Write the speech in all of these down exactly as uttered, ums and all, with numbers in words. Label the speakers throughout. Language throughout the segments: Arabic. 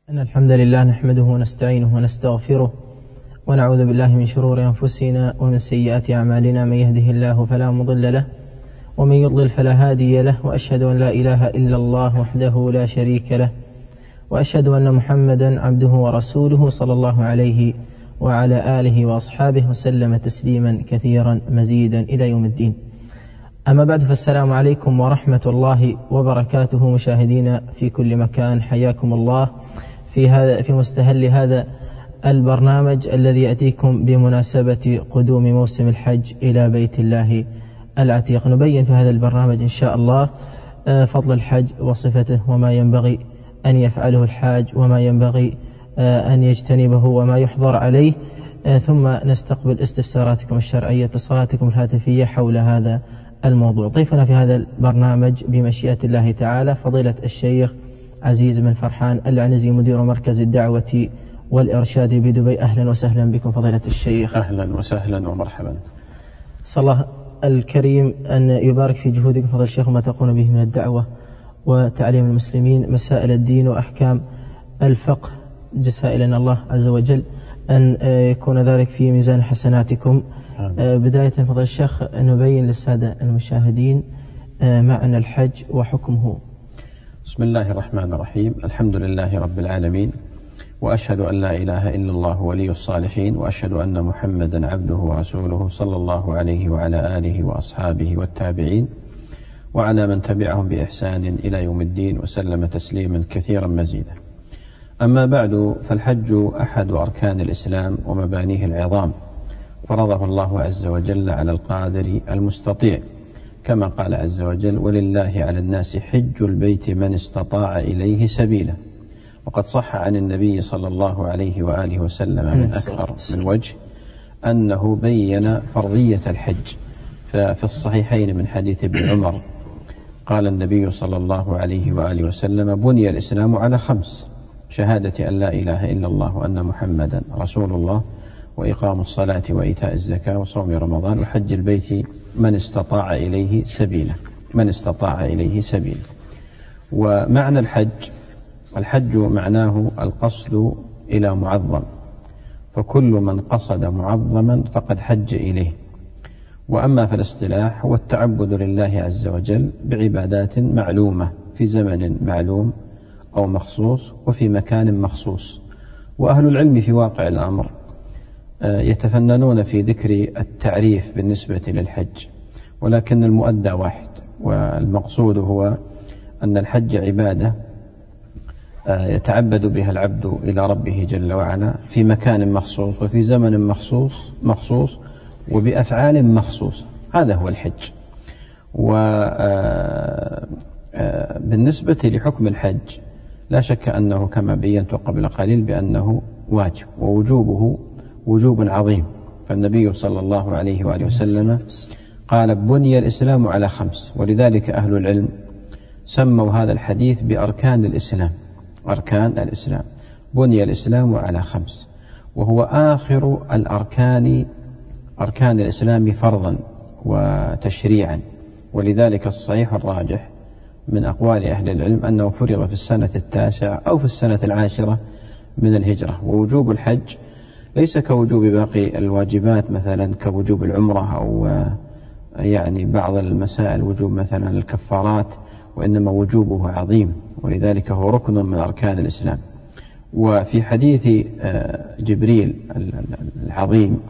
Speaker 1: إن الحمد لله نحمده ونستعينه ونستغفره ونعوذ بالله من شرور أنفسنا ومن سيئات أعمالنا. من يهده الله فلا مضل له ومن يضلل فلا هادي له، وأشهد أن لا إله إلا الله وحده لا شريك له، وأشهد أن محمدا عبده ورسوله صلى الله عليه وعلى آله وأصحابه وسلم تسليما كثيرا مزيدا إلى يوم الدين. أما بعد، فالسلام عليكم ورحمة الله وبركاته مشاهدينا في كل مكان، حياكم الله في هذا في مستهل هذا البرنامج الذي يأتيكم بمناسبة قدوم موسم الحج إلى بيت الله العتيق. نبين في هذا البرنامج إن شاء الله فضل الحج وصفته، وما ينبغي أن يفعله الحاج، وما ينبغي أن يجتنبه، وما يحضر عليه، ثم نستقبل استفساراتكم الشرعية، اتصالاتكم الهاتفية حول هذا الموضوع. ضيفنا في هذا البرنامج بمشيئة الله تعالى فضيلة الشيخ عزيز بن فرحان العنزي، مدير مركز الدعوة والإرشاد بدبي. أهلا وسهلا بكم فضيلة الشيخ.
Speaker 2: أهلا وسهلا ومرحبا.
Speaker 1: صلى الله الكريم أن يبارك في جهودكم فضيلة الشيخ وما تقوم به من الدعوة وتعليم المسلمين مسائل الدين وأحكام الفقه. جزائلنا الله عز وجل أن يكون ذلك في ميزان حسناتكم. بداية فضيلة الشيخ نبين للسادة المشاهدين معنى الحج وحكمه.
Speaker 2: بسم الله الرحمن الرحيم. الحمد لله رب العالمين، وأشهد أن لا إله إلا الله ولي الصالحين، وأشهد أن محمدا عبده ورسوله صلى الله عليه وعلى آله وأصحابه والتابعين وعلى من تبعهم بإحسان إلى يوم الدين، وسلم تسليما كثيرا مزيدا. أما بعد، فالحج أحد أركان الإسلام ومبانيه العظام، فرضه الله عز وجل على القادر المستطيع، كما قال عز وجل: ولله على الناس حج البيت من استطاع إليه سبيلا. وقد صح عن النبي صلى الله عليه وآله وسلم من أكثر من وجه أنه بين فرضية الحج. ففي الصحيحين من حديث ابن عمر قال النبي صلى الله عليه وآله وسلم: بني الإسلام على خمس: شهادة أن لا إله إلا الله وأن محمدا رسول الله، وإقام الصلاة وإيتاء الزكاة وصوم رمضان وحج البيت من استطاع إليه سبيلا. من استطاع إليه سبيلا. ومعنى الحج: الحج معناه القصد إلى معظم، فكل من قصد معظما فقد حج إليه. وأما في الاصطلاح هو التعبد لله عز وجل بعبادات معلومة في زمن معلوم أو مخصوص وفي مكان مخصوص. وأهل العلم في واقع الأمر يتفننون في ذكر التعريف بالنسبة للحج، ولكن المؤدى واحد، والمقصود هو أن الحج عبادة يتعبد بها العبد إلى ربه جل وعلا في مكان مخصوص وفي زمن مخصوص مخصوص وبأفعال مخصوصة. هذا هو الحج. وبالنسبة لحكم الحج لا شك أنه كما بينت قبل قليل بأنه واجب، ووجوبه وجوب عظيم. فالنبي صلى الله عليه وآله وسلم قال: بني الإسلام على خمس. ولذلك أهل العلم سموا هذا الحديث بأركان الإسلام. أركان الإسلام: بني الإسلام على خمس، وهو آخر الأركان، أركان الإسلام فرضا وتشريعا. ولذلك الصحيح الراجح من أقوال أهل العلم أنه فرض في السنة التاسعة أو في السنة العاشرة من الهجرة. ووجوب الحج ليس كوجوب باقي الواجبات، مثلا كوجوب العمرة أو يعني بعض المسائل وجوب مثلا الكفارات، وإنما وجوبه عظيم، ولذلك هو ركن من أركان الإسلام. وفي حديث جبريل العظيم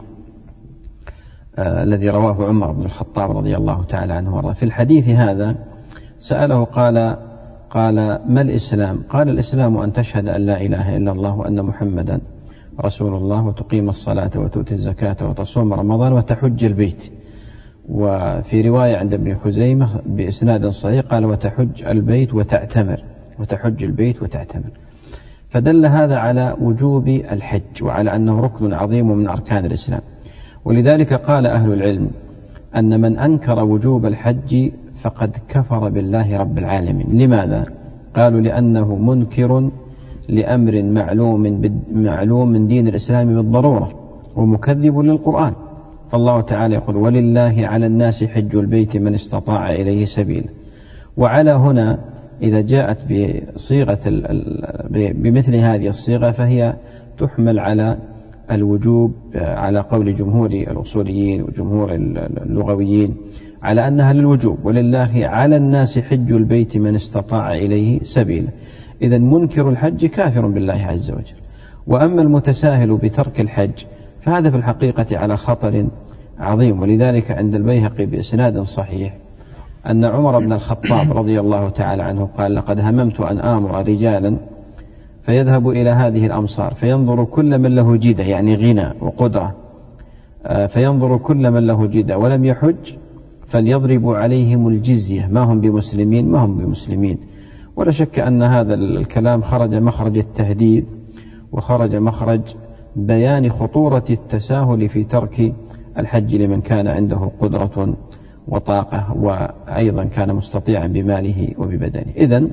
Speaker 2: الذي رواه عمر بن الخطاب رضي الله تعالى عنه وارضاه، في الحديث هذا سأله قال قال ما الإسلام؟ قال: الإسلام أن تشهد أن لا إله إلا الله وأن محمدا رسول الله، وتقيم الصلاة وتؤتي الزكاة وتصوم رمضان وتحج البيت. وفي رواية عند ابن خزيمة بإسناد صحيح قال: وتحج البيت وتعتمر. وتحج البيت وتعتمر. فدل هذا على وجوب الحج وعلى أنه ركن عظيم من أركان الإسلام. ولذلك قال أهل العلم أن من أنكر وجوب الحج فقد كفر بالله رب العالمين. لماذا؟ قالوا: لأنه منكر لأمر معلوم معلوم من دين الإسلام بالضرورة، ومكذب للقرآن. فالله تعالى يقول: ولله على الناس حج البيت من استطاع إليه سبيلا. وعلى هنا إذا جاءت بصيغة بمثل هذه الصيغة فهي تحمل على الوجوب على قول جمهور الأصوليين وجمهور اللغويين على أنها للوجوب، ولله على الناس حج البيت من استطاع إليه سبيلا. إذا منكر الحج كافر بالله عز وجل. وأما المتساهل بترك الحج فهذا في الحقيقة على خطر عظيم. ولذلك عند البيهقي بإسناد صحيح أن عمر بن الخطاب رضي الله تعالى عنه قال: لقد هممت أن آمر رجالا فيذهب إلى هذه الأمصار فينظر كل من له جدة، يعني غنى وقدرة، فينظر كل من له جدة ولم يحج فليضربوا عليهم الجزية، ما هم بمسلمين ما هم بمسلمين. ولا شك أن هذا الكلام خرج مخرج التهديد وخرج مخرج بيان خطورة التساهل في ترك الحج لمن كان عنده قدرة وطاقة وأيضا كان مستطيعا بماله وببدنه. إذن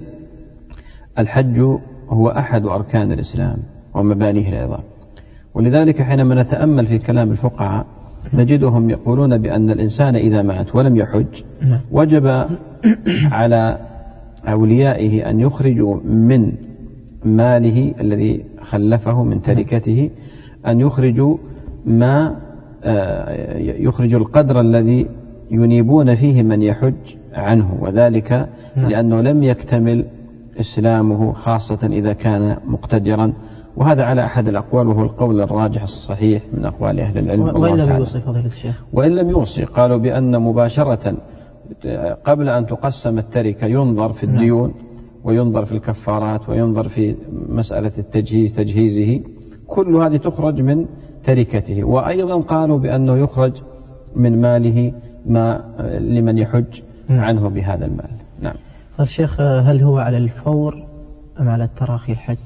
Speaker 2: الحج هو أحد أركان الإسلام ومبانيه العظام. ولذلك حينما نتأمل في كلام الفقهاء نجدهم يقولون بأن الإنسان إذا مات ولم يحج وجب على أوليائه أن يخرجوا من ماله الذي خلفه من تركته، أن يخرجوا ما يخرجوا القدر الذي ينيبون فيه من يحج عنه، وذلك لأنه لم يكتمل إسلامه خاصة إذا كان مقتدرا. وهذا على أحد الأقوال وهو القول الراجح الصحيح من أقوال أهل العلم.
Speaker 1: وإن لم يوصي فضيلة الشيخ،
Speaker 2: وإن لم يوصي قالوا بأن مباشرة قبل أن تقسم التركة ينظر في الديون وينظر في الكفارات وينظر في مسألة التجهيز تجهيزه، كل هذه تخرج من تركته. وأيضا قالوا بأنه يخرج من ماله ما لمن يحج عنه بهذا المال. نعم.
Speaker 1: الشيخ، هل هو على الفور أم على التراخي الحج؟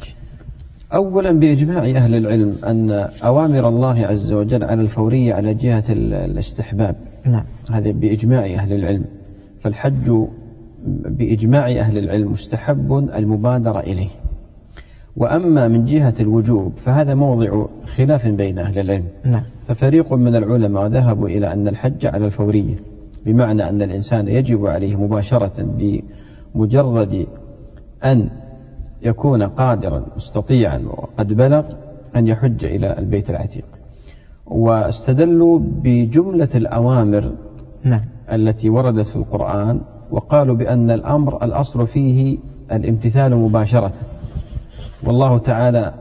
Speaker 2: أولا بإجماع أهل العلم أن أوامر الله عز وجل على الفورية على جهة الاستحباب.
Speaker 1: نعم.
Speaker 2: هذا بإجماع أهل العلم. فالحج بإجماع أهل العلم مستحب المبادرة إليه. وأما من جهة الوجوب فهذا موضع خلاف بين أهل العلم.
Speaker 1: نعم.
Speaker 2: ففريق من العلماء ذهبوا إلى أن الحج على الفورية، بمعنى أن الإنسان يجب عليه مباشرة بمجرد أن يكون قادرا مستطيعا وقد بلغ أن يحج إلى البيت العتيق. واستدلوا بجملة الأوامر
Speaker 1: نعم.
Speaker 2: التي وردت في القرآن، وقالوا بأن الأمر الأصل فيه الامتثال مباشرة. والله تعالى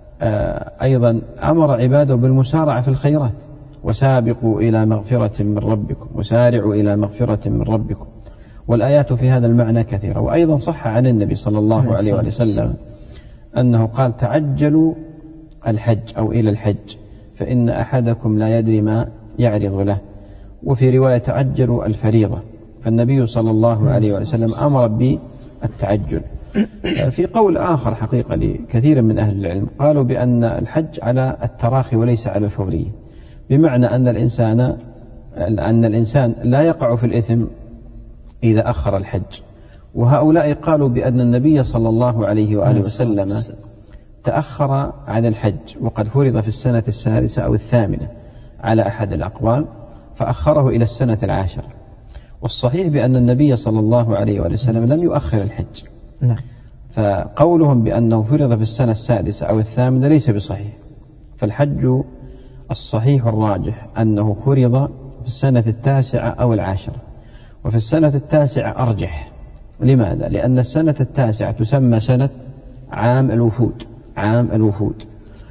Speaker 2: أيضا أمر عباده بالمسارعة في الخيرات: وسابقوا إلى مغفرة من ربكم وسارعوا إلى مغفرة من ربكم. والآيات في هذا المعنى كثيرة. وأيضا صح عن النبي صلى الله عليه وسلم أنه قال: تعجلوا الحج أو إلى الحج فإن أحدكم لا يدري ما يعرض له. وفي رواية تعجلوا الفريضة. فالنبي صلى الله عليه وسلم أمر بالتعجل. في قول آخر حقيقة لكثير من أهل العلم قالوا بأن الحج على التراخي وليس على الفورية، بمعنى أن الإنسان أن الإنسان لا يقع في الإثم إذا أخر الحج. وهؤلاء قالوا بأن النبي صلى الله عليه وآله وسلم تأخر عن الحج وقد فرض في السنة السادسة أو الثامنة على أحد الأقوال، فأخره إلى السنة العاشرة. والصحيح بأن النبي صلى الله عليه وآله وسلم لم يؤخر الحج.
Speaker 1: نعم.
Speaker 2: فقولهم بأنه فرض في السنة السادسة أو الثامنة ليس بصحيح. فالحج الصحيح الراجح أنه فرض في السنة التاسعة أو العاشرة. وفي السنة التاسعة أرجح. لماذا؟ لأن السنة التاسعة تسمى سنة عام الوفود عام الوفود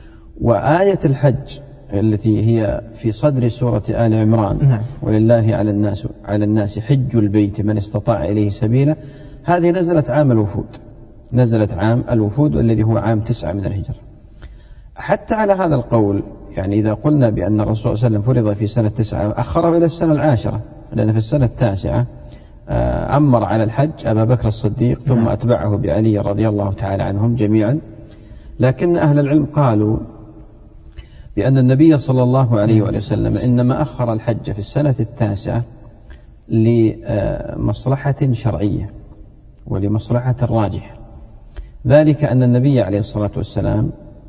Speaker 2: وآية الحج التي هي في صدر سورة آل عمران
Speaker 1: نعم.
Speaker 2: ولله على الناس على الناس حج البيت من استطاع إليه سبيلا، هذه نزلت عام الوفود نزلت عام الوفود الذي هو عام تسعة من الهجرة. حتى على هذا القول، يعني إذا قلنا بأن الرسول صلى الله عليه وسلم فرض في سنة تسعة أخره إلى السنة العاشرة، لأن في السنة التاسعة أمر على الحج أبا بكر الصديق ثم أتبعه بعلي رضي الله تعالى عنهم جميعا. لكن أهل العلم قالوا بأن النبي صلى الله عليه وسلم إنما أخر الحج في السنة التاسعة لمصلحة شرعية ولمصلحة راجحة. ذلك أن النبي عليه الصلاة والسلام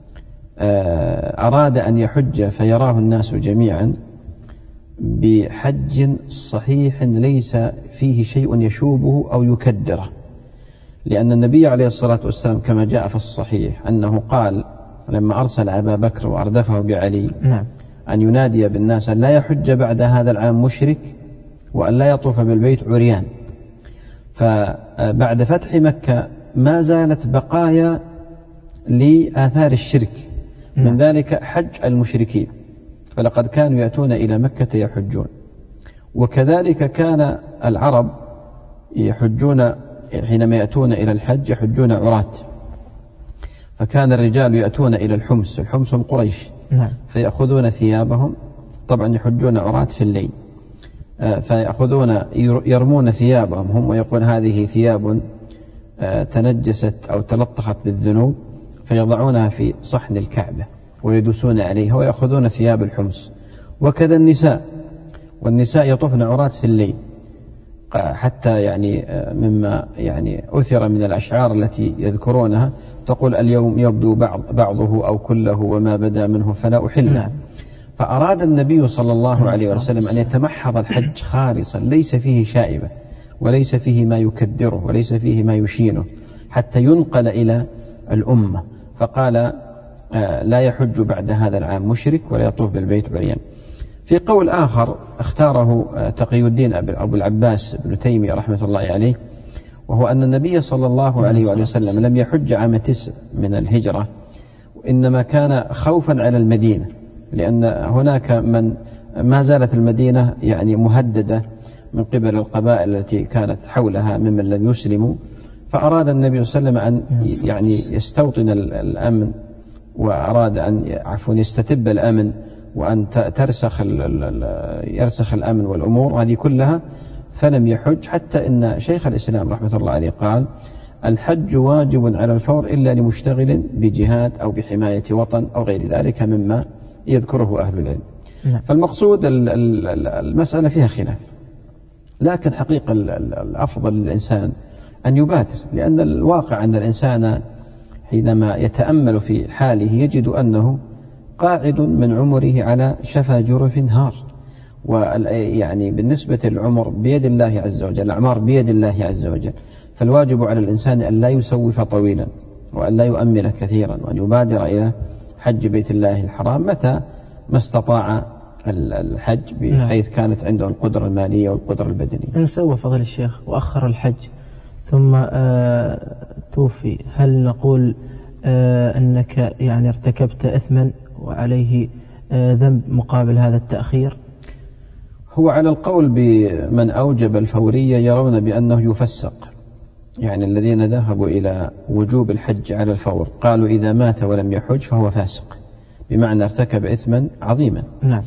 Speaker 2: أراد أن يحج فيراه الناس جميعا بحج صحيح ليس فيه شيء يشوبه أو يكدره، لأن النبي عليه الصلاة والسلام كما جاء في الصحيح أنه قال لما أرسل أبا بكر وأردفه بعلي
Speaker 1: نعم.
Speaker 2: أن ينادي بالناس أن لا يحج بعد هذا العام مشرك وأن لا يطوف بالبيت عريان. فبعد فتح مكة ما زالت بقايا لآثار الشرك، من ذلك حج المشركين، فلقد كانوا يأتون إلى مكة يحجون. وكذلك كان العرب يحجون حينما يأتون إلى الحج يحجون عراة، فكان الرجال يأتون إلى الحمص، الحمص من قريش،
Speaker 1: نعم.
Speaker 2: فيأخذون ثيابهم، طبعا يحجون عراة في الليل، فيأخذون يرمون ثيابهم هم ويقول هذه ثياب تنجست أو تلطخت بالذنوب، فيضعونها في صحن الكعبة ويدوسون عليها ويأخذون ثياب الحمص. وكذا النساء، والنساء يطفن عراة في الليل، حتى يعني مما يعني أثر من الأشعار التي يذكرونها تقول اليوم يبدو بعض بعضه أو كله وما بدا منه فلا أحل.
Speaker 1: نعم.
Speaker 2: فأراد النبي صلى الله عليه وسلم أن يتمحض الحج خالصا ليس فيه شائبة وليس فيه ما يكدره وليس فيه ما يشينه، حتى ينقل إلى الأمة. فقال لا يحج بعد هذا العام مشرك ولا يطوف بالبيت عريان. في قول آخر اختاره تقي الدين أبو العباس ابن تيمية رحمة الله عليه، وهو أن النبي صلى الله عليه وسلم لم يحج عام تسع من الهجرة، إنما كان خوفا على المدينة، لأن هناك من ما زالت المدينة يعني مهددة من قبل القبائل التي كانت حولها ممن لم يسلموا، فأراد النبي صلى الله عليه وسلم أن يعني يستوطن الأمن، وأراد أن عفوا يستتب الأمن وأن ترسخ يرسخ الأمن والأمور هذه كلها، فلم يحج. حتى إن شيخ الإسلام رحمة الله عليه قال الحج واجب على الفور إلا لمشتغل بجهاد أو بحماية وطن أو غير ذلك مما يذكره أهل العلم.
Speaker 1: نعم.
Speaker 2: فالمقصود المسألة فيها خلاف، لكن حقيقة الأفضل للإنسان أن يبادر، لأن الواقع أن الإنسان حينما يتأمل في حاله يجد أنه قاعد من عمره على شفا جرف هار، ويعني بالنسبة للعمر بيد الله عز وجل، الأعمار بيد الله عز وجل، فالواجب على الإنسان أن لا يسوف طويلا وأن لا يؤمل كثيرا، وأن يبادر إلى حج بيت الله الحرام متى ما استطاع الحج، بحيث كانت عنده القدرة المالية والقدرة البدنية.
Speaker 1: إن سوى فضل الشيخ وأخر الحج ثم آه توفي، هل نقول آه أنك يعني ارتكبت إثما وعليه آه ذنب مقابل هذا التأخير؟
Speaker 2: هو على القول بمن أوجب الفورية يرون بأنه يفسق، يعني الذين ذهبوا إلى وجوب الحج على الفور قالوا إذا مات ولم يحج فهو فاسق، بمعنى ارتكب إثما عظيما.
Speaker 1: نعم.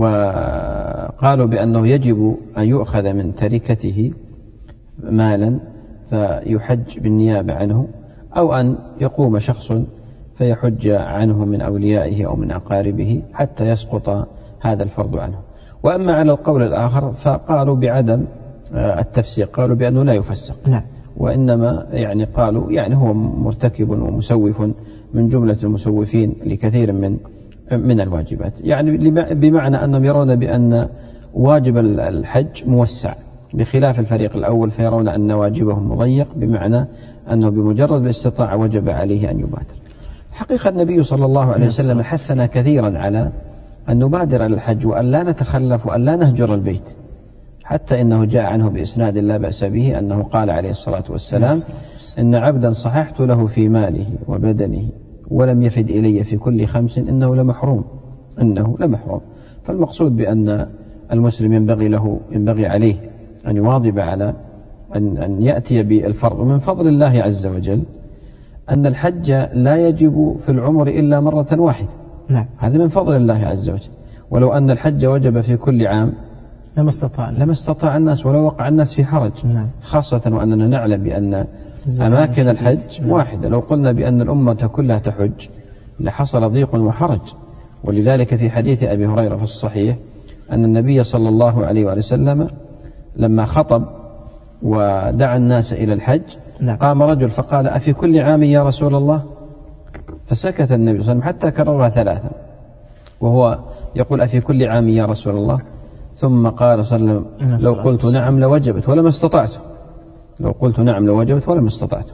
Speaker 2: وقالوا بأنه يجب أن يؤخذ من تركته مالا فيحج بالنيابة عنه، أو أن يقوم شخص فيحج عنه من أوليائه أو من أقاربه حتى يسقط هذا الفرض عنه. وأما على القول الآخر فقالوا بعدم التفسيق، قالوا بأنه لا يفسق.
Speaker 1: نعم.
Speaker 2: وإنما يعني قالوا يعني هو مرتكب ومسوف من جملة المسوفين لكثير من من الواجبات، يعني بمعنى أنهم يرون بأن واجب الحج موسع بخلاف الفريق الأول، فيرون أن واجبهم مضيق، بمعنى أنه بمجرد الاستطاعة وجب عليه أن يبادر. حقيقة النبي صلى الله عليه وسلم حثنا كثيرا على أن نبادر إلى الحج وأن لا نتخلف وأن لا نهجر البيت، حتى إنه جاء عنه بإسناد لا بأس به أنه قال عليه الصلاة والسلام إن عبدا صححت له في ماله وبدنه ولم يفد إلي في كل خمس إنه لمحروم إنه لمحروم. فالمقصود بأن المسلم ينبغي له ينبغي عليه أن يواظب على أن, أن يأتي بالفرض. ومن فضل الله عز وجل أن الحج لا يجب في العمر إلا مرة واحدة.
Speaker 1: نعم.
Speaker 2: هذا من فضل الله عز وجل، ولو أن الحج وجب في كل عام
Speaker 1: لما استطاع الناس.
Speaker 2: لما استطاع الناس ولو وقع الناس في حرج.
Speaker 1: نعم.
Speaker 2: خاصة وأننا نعلم بأن أماكن الحج نعم. واحدة، لو قلنا بأن الأمة كلها تحج لحصل ضيق وحرج. ولذلك في حديث أبي هريرة في الصحيح أن النبي صلى الله عليه وسلم لما خطب ودعا الناس إلى الحج
Speaker 1: نعم.
Speaker 2: قام رجل فقال أفي كل عام يا رسول الله؟ فسكت النبي صلى الله عليه وسلم حتى كررها ثلاثا وهو يقول أفي كل عام يا رسول الله، ثم قال صلى الله عليه وسلم لو قلت نعم لوجبت ولما استطعت، لو قلت نعم لوجبت ولما استطعت.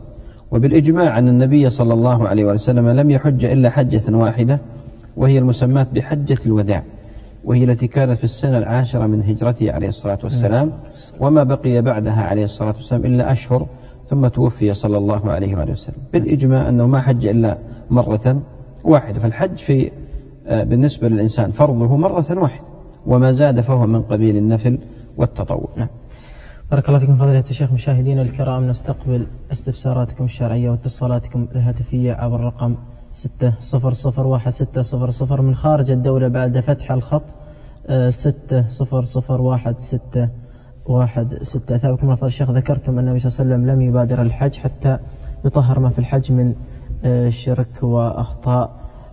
Speaker 2: وبالإجماع أن النبي صلى الله عليه وسلم لم يحج إلا حجة واحدة، وهي المسماة بحجة الوداع، وهي التي كانت في السنة العاشرة من هجرته عليه الصلاة والسلام، وما بقي بعدها عليه الصلاة والسلام إلا أشهر ثم توفي صلى الله عليه وسلم. بالإجماع أنه ما حج إلا مرة واحدة، فالحج في بالنسبة للإنسان فرضه مرة واحدة، وما زاد فهو من قبيل النفل والتطوع.
Speaker 1: نعم. بارك الله فيكم فضيلة الشيخ. مشاهدينا الكرام، نستقبل استفساراتكم الشرعية واتصالاتكم الهاتفية عبر الرقم ستة صفر صفر واحد ستة صفر صفر من خارج الدولة بعد فتح الخط ستة صفر صفر واحد ستة واحد ستة. أثابكم الله فضيلة الشيخ، ذكرتم أن النبي صلى الله عليه وسلم لم يبادر الحج حتى يطهر ما في الحج من شرك وأخطاء،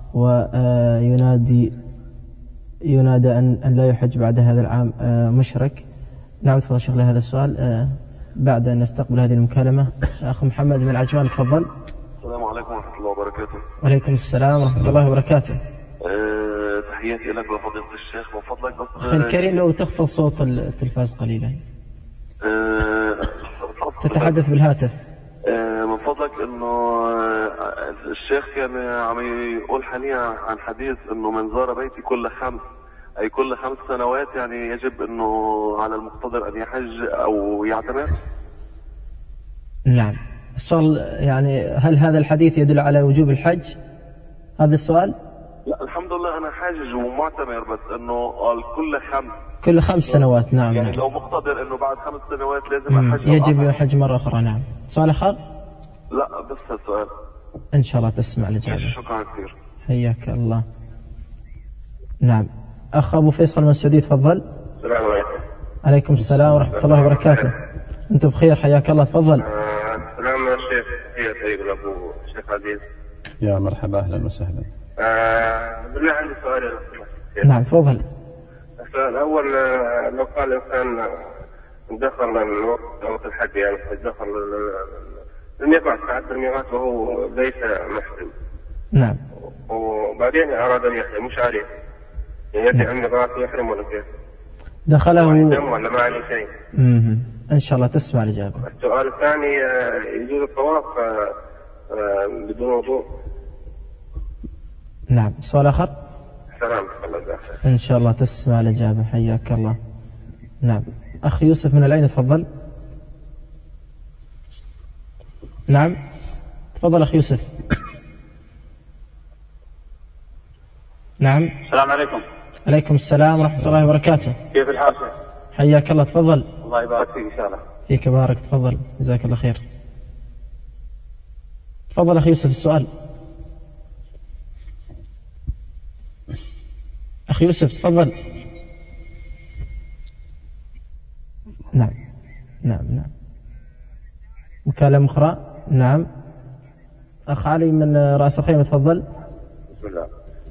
Speaker 1: وينادي ينادى أن أن لا يحج بعد هذا العام مشرك. نعود فضل الشيخ لهذا السؤال بعد أن نستقبل هذه المكالمة. أخ محمد من عجمان، تفضل.
Speaker 3: السلام عليكم ورحمة الله وبركاته.
Speaker 1: وعليكم السلام ورحمة الله وبركاته.
Speaker 3: أه تحياتي لك وفضيلة الشيخ. من فضلك بس
Speaker 1: أخي الكريم لو تخفض صوت التلفاز قليلا.
Speaker 3: أه
Speaker 1: تتحدث بالهاتف.
Speaker 3: أه من فضلك إنه الشيخ كان عم يقول حاليا عن حديث إنه من زار بيتي كل خمس أي كل خمس سنوات، يعني يجب إنه على المقتدر أن يحج أو يعتمر.
Speaker 1: نعم. السؤال يعني هل هذا الحديث يدل على وجوب الحج؟ هذا السؤال؟
Speaker 3: لا الحمد لله أنا حاجج ومعتمر، بس إنه قال كل خمس
Speaker 1: كل خمس سنوات. نعم.
Speaker 3: يعني
Speaker 1: نعم.
Speaker 3: لو مقتدر إنه بعد خمس سنوات لازم أحج،
Speaker 1: يجب يحج مرة أخرى. نعم. سؤال آخر؟
Speaker 3: لا بس السؤال
Speaker 1: إن شاء الله تسمع الإجابة.
Speaker 3: شكرا كثير.
Speaker 1: حياك الله. نعم. أخ أبو فيصل من السعودية، تفضل.
Speaker 4: السلام عليكم.
Speaker 1: عليكم السلام ورحمة الله وبركاته. أنت بخير، حياك الله، تفضل.
Speaker 4: السلام يا شيخ. هي طيب أبو الشيخ عزيز.
Speaker 2: يا مرحبا، أهلا وسهلا.
Speaker 4: آه بالله عندي سؤال.
Speaker 1: نعم تفضل.
Speaker 4: السؤال الأول، لو قال الإنسان دخل الوقت الحج، يعني دخل لم يقع ساعة الميقات وهو ليس محرم.
Speaker 1: نعم.
Speaker 4: وبعدين أراد أن يحرم، مش عارف يأتي عن الميقات يحرم ولا كيف؟
Speaker 1: دخله
Speaker 4: ولا ما عليه شيء؟
Speaker 1: امم إن شاء الله تسمع الإجابة.
Speaker 4: السؤال الثاني، يجوز الطواف بدون وضوء؟
Speaker 1: نعم. سؤال آخر؟
Speaker 4: سلام الله.
Speaker 1: إن شاء الله تسمع الإجابة، حياك الله. نعم. أخ يوسف من العين، تفضل. نعم تفضل أخ يوسف. نعم.
Speaker 5: السلام عليكم.
Speaker 1: عليكم السلام ورحمة الله وبركاته.
Speaker 5: كيف الحال؟
Speaker 1: حياك الله، تفضل.
Speaker 5: الله يبارك فيك إن شاء الله.
Speaker 1: فيك بارك، تفضل، جزاك الله خير. تفضل أخي يوسف السؤال. أخي يوسف تفضل. نعم نعم نعم. مكالمة أخرى. نعم. أخ علي من رأس الخيمة، تفضل.
Speaker 4: بسم الله.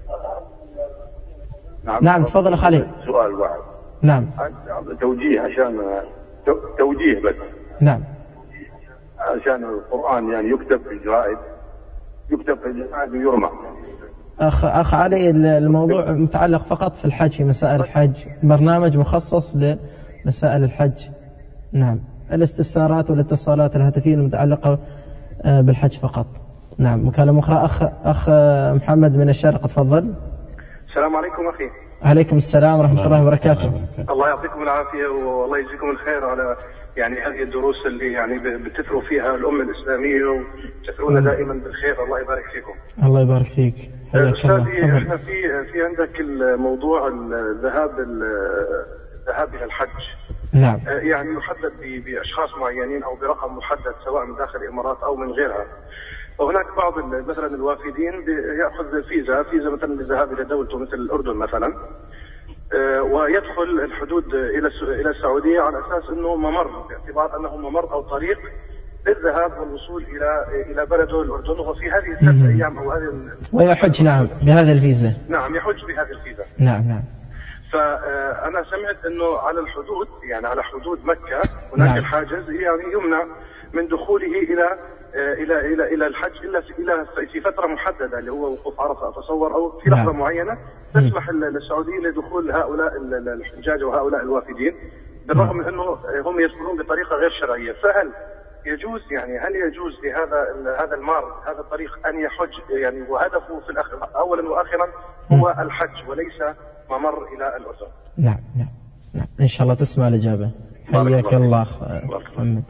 Speaker 1: نعم, نعم تفضل أخ علي.
Speaker 4: سؤال واحد.
Speaker 1: نعم.
Speaker 4: توجيه عشان توجيه بس.
Speaker 1: نعم.
Speaker 4: عشان القرآن يعني يكتب في الجرائد، يكتب في الجرائد ويرمى.
Speaker 1: أخ أخ علي، الموضوع متعلق فقط في الحج، في مسائل الحج، برنامج مخصص لمسائل الحج. نعم. الاستفسارات والاتصالات الهاتفية المتعلقة بالحج فقط. نعم. مكالمة أخرى. أخ أخ محمد من الشارقة، تفضل.
Speaker 4: السلام عليكم أخي.
Speaker 1: عليكم السلام ورحمة الله وبركاته.
Speaker 4: الله يعطيكم العافية والله يجزيكم الخير على يعني هذه الدروس اللي يعني بتثروا فيها الأمة الإسلامية وتثرونا دائما بالخير. الله يبارك فيكم.
Speaker 1: الله يبارك فيك.
Speaker 4: أستاذي، احنا في في عندك الموضوع الذهاب الذهاب إلى الحج.
Speaker 1: نعم.
Speaker 4: يعني يحدد بأشخاص معينين أو برقم محدد سواء من داخل الإمارات أو من غيرها. وهناك بعض مثلا الوافدين يأخذ فيزا فيزا مثلا للذهاب إلى دولته مثل الأردن مثلا، ويدخل الحدود إلى إلى السعودية على أساس أنه ممر، باعتبار أنه ممر أو طريق للذهاب والوصول إلى إلى بلده الأردن، وفي هذه الثلاث أيام أو هذه
Speaker 1: ويحج. نعم بهذا الفيزا.
Speaker 4: نعم يحج بهذه الفيزا.
Speaker 1: نعم نعم.
Speaker 4: فأنا سمعت أنه على الحدود، يعني على حدود مكة هناك نعم. الحاجز يعني يمنع من دخوله إلى إلى إلى إلى الحج إلا في إلى في فترة محددة اللي هو وقوف عرفة أتصور، أو في لحظة نعم. معينة تسمح للسعوديين لدخول هؤلاء الحجاج وهؤلاء الوافدين، بالرغم من أنه هم يدخلون بطريقة غير شرعية. فهل يجوز يعني هل يجوز لهذا هذا المار هذا الطريق أن يحج يعني وهدفه في الأخير أولا وآخرا هو الحج وليس ممر إلى الأردن؟
Speaker 1: نعم نعم نعم إن شاء الله تسمع الإجابة. حياك الله أخ محمد.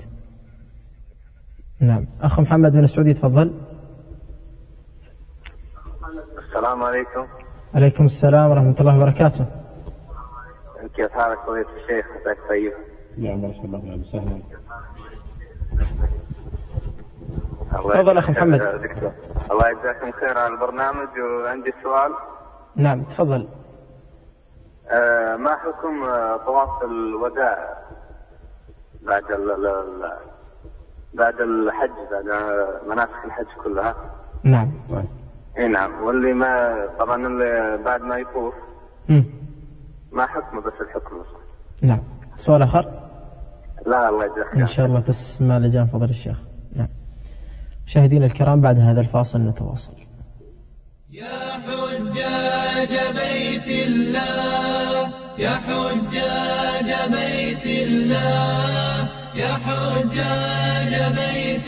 Speaker 1: نعم أخ محمد من السعودية تفضل.
Speaker 5: السلام عليكم.
Speaker 1: عليكم السلام ورحمة الله وبركاته.
Speaker 5: كيف حالك فضيلة الشيخ؟ مساك طيب.
Speaker 2: نعم بارك الله فيك. سهلا.
Speaker 1: تفضل أخ محمد.
Speaker 5: الله يجزاكم خير على البرنامج. وعندي سؤال.
Speaker 1: نعم تفضل.
Speaker 5: آه ما حكم طواف الوداع بعد ال بعد الحج بعد مناسك الحج كلها؟
Speaker 1: نعم.
Speaker 5: اي نعم. واللي ما طبعا اللي بعد ما يطوف
Speaker 1: مم.
Speaker 5: ما حكمه بس الحكم.
Speaker 1: نعم. سؤال آخر؟
Speaker 5: لا الله يجزاك
Speaker 1: إن شاء الله تسمع لجان فضل الشيخ. نعم. مشاهدينا الكرام بعد هذا الفاصل نتواصل.
Speaker 6: يا حجاج بيت الله يا حجاج بيت الله يا حجاج بيت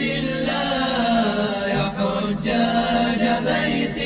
Speaker 6: الله يا حجاج بيت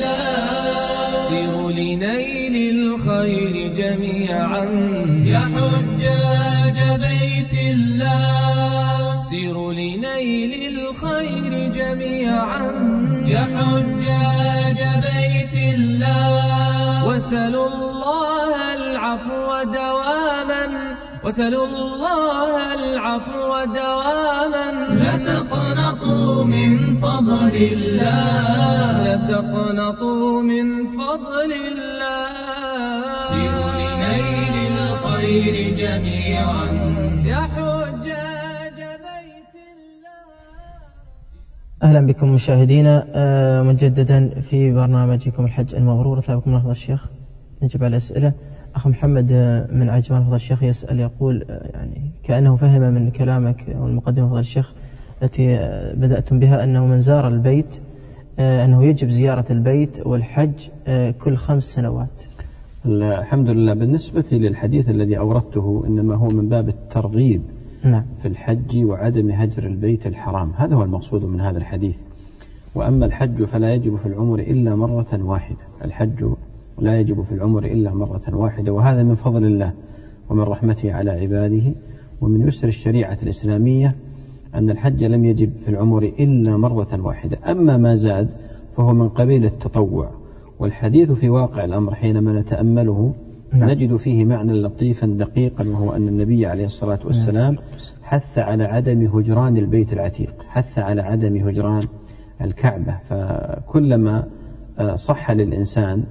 Speaker 6: الله سيروا لنيل الخير جميعا يا حجاج بيت الله سيروا لنيل الخير جميعا يا حجاج بيت الله وسلوا الله العفو دواما وسلوا الله العفو دواما لا تقنطوا من فضل الله لا تقنطوا من فضل الله سيروا لنيل الخير جميعا يا حجاج بيت الله.
Speaker 1: أهلا بكم مشاهدينا مجددا في برنامجكم الحج المبرور. أتابعكم من فضل الشيخ نجيب على الأسئلة. أخ محمد من عجمان فضل الشيخ يسأل يقول يعني كأنه فهم من كلامك والمقدمة فضل الشيخ التي بدأتم بها أنه من زار البيت أنه يجب زيارة البيت والحج كل خمس سنوات.
Speaker 2: الحمد لله. بالنسبة للحديث الذي أوردته إنما هو من باب الترغيب
Speaker 1: نعم.
Speaker 2: في الحج وعدم هجر البيت الحرام، هذا هو المقصود من هذا الحديث. وأما الحج فلا يجب في العمر إلا مرة واحدة. الحج لا يجب في العمر إلا مرة واحدة، وهذا من فضل الله ومن رحمته على عباده ومن يسر الشريعة الإسلامية أن الحج لم يجب في العمر إلا مرة واحدة. أما ما زاد فهو من قبيل التطوع. والحديث في واقع الأمر حينما نتأمله نعم. نجد فيه معنى لطيفا دقيقا، وهو أن النبي عليه الصلاة والسلام حث على عدم هجران البيت العتيق، حث على عدم هجران الكعبة. فكلما صح للإنسان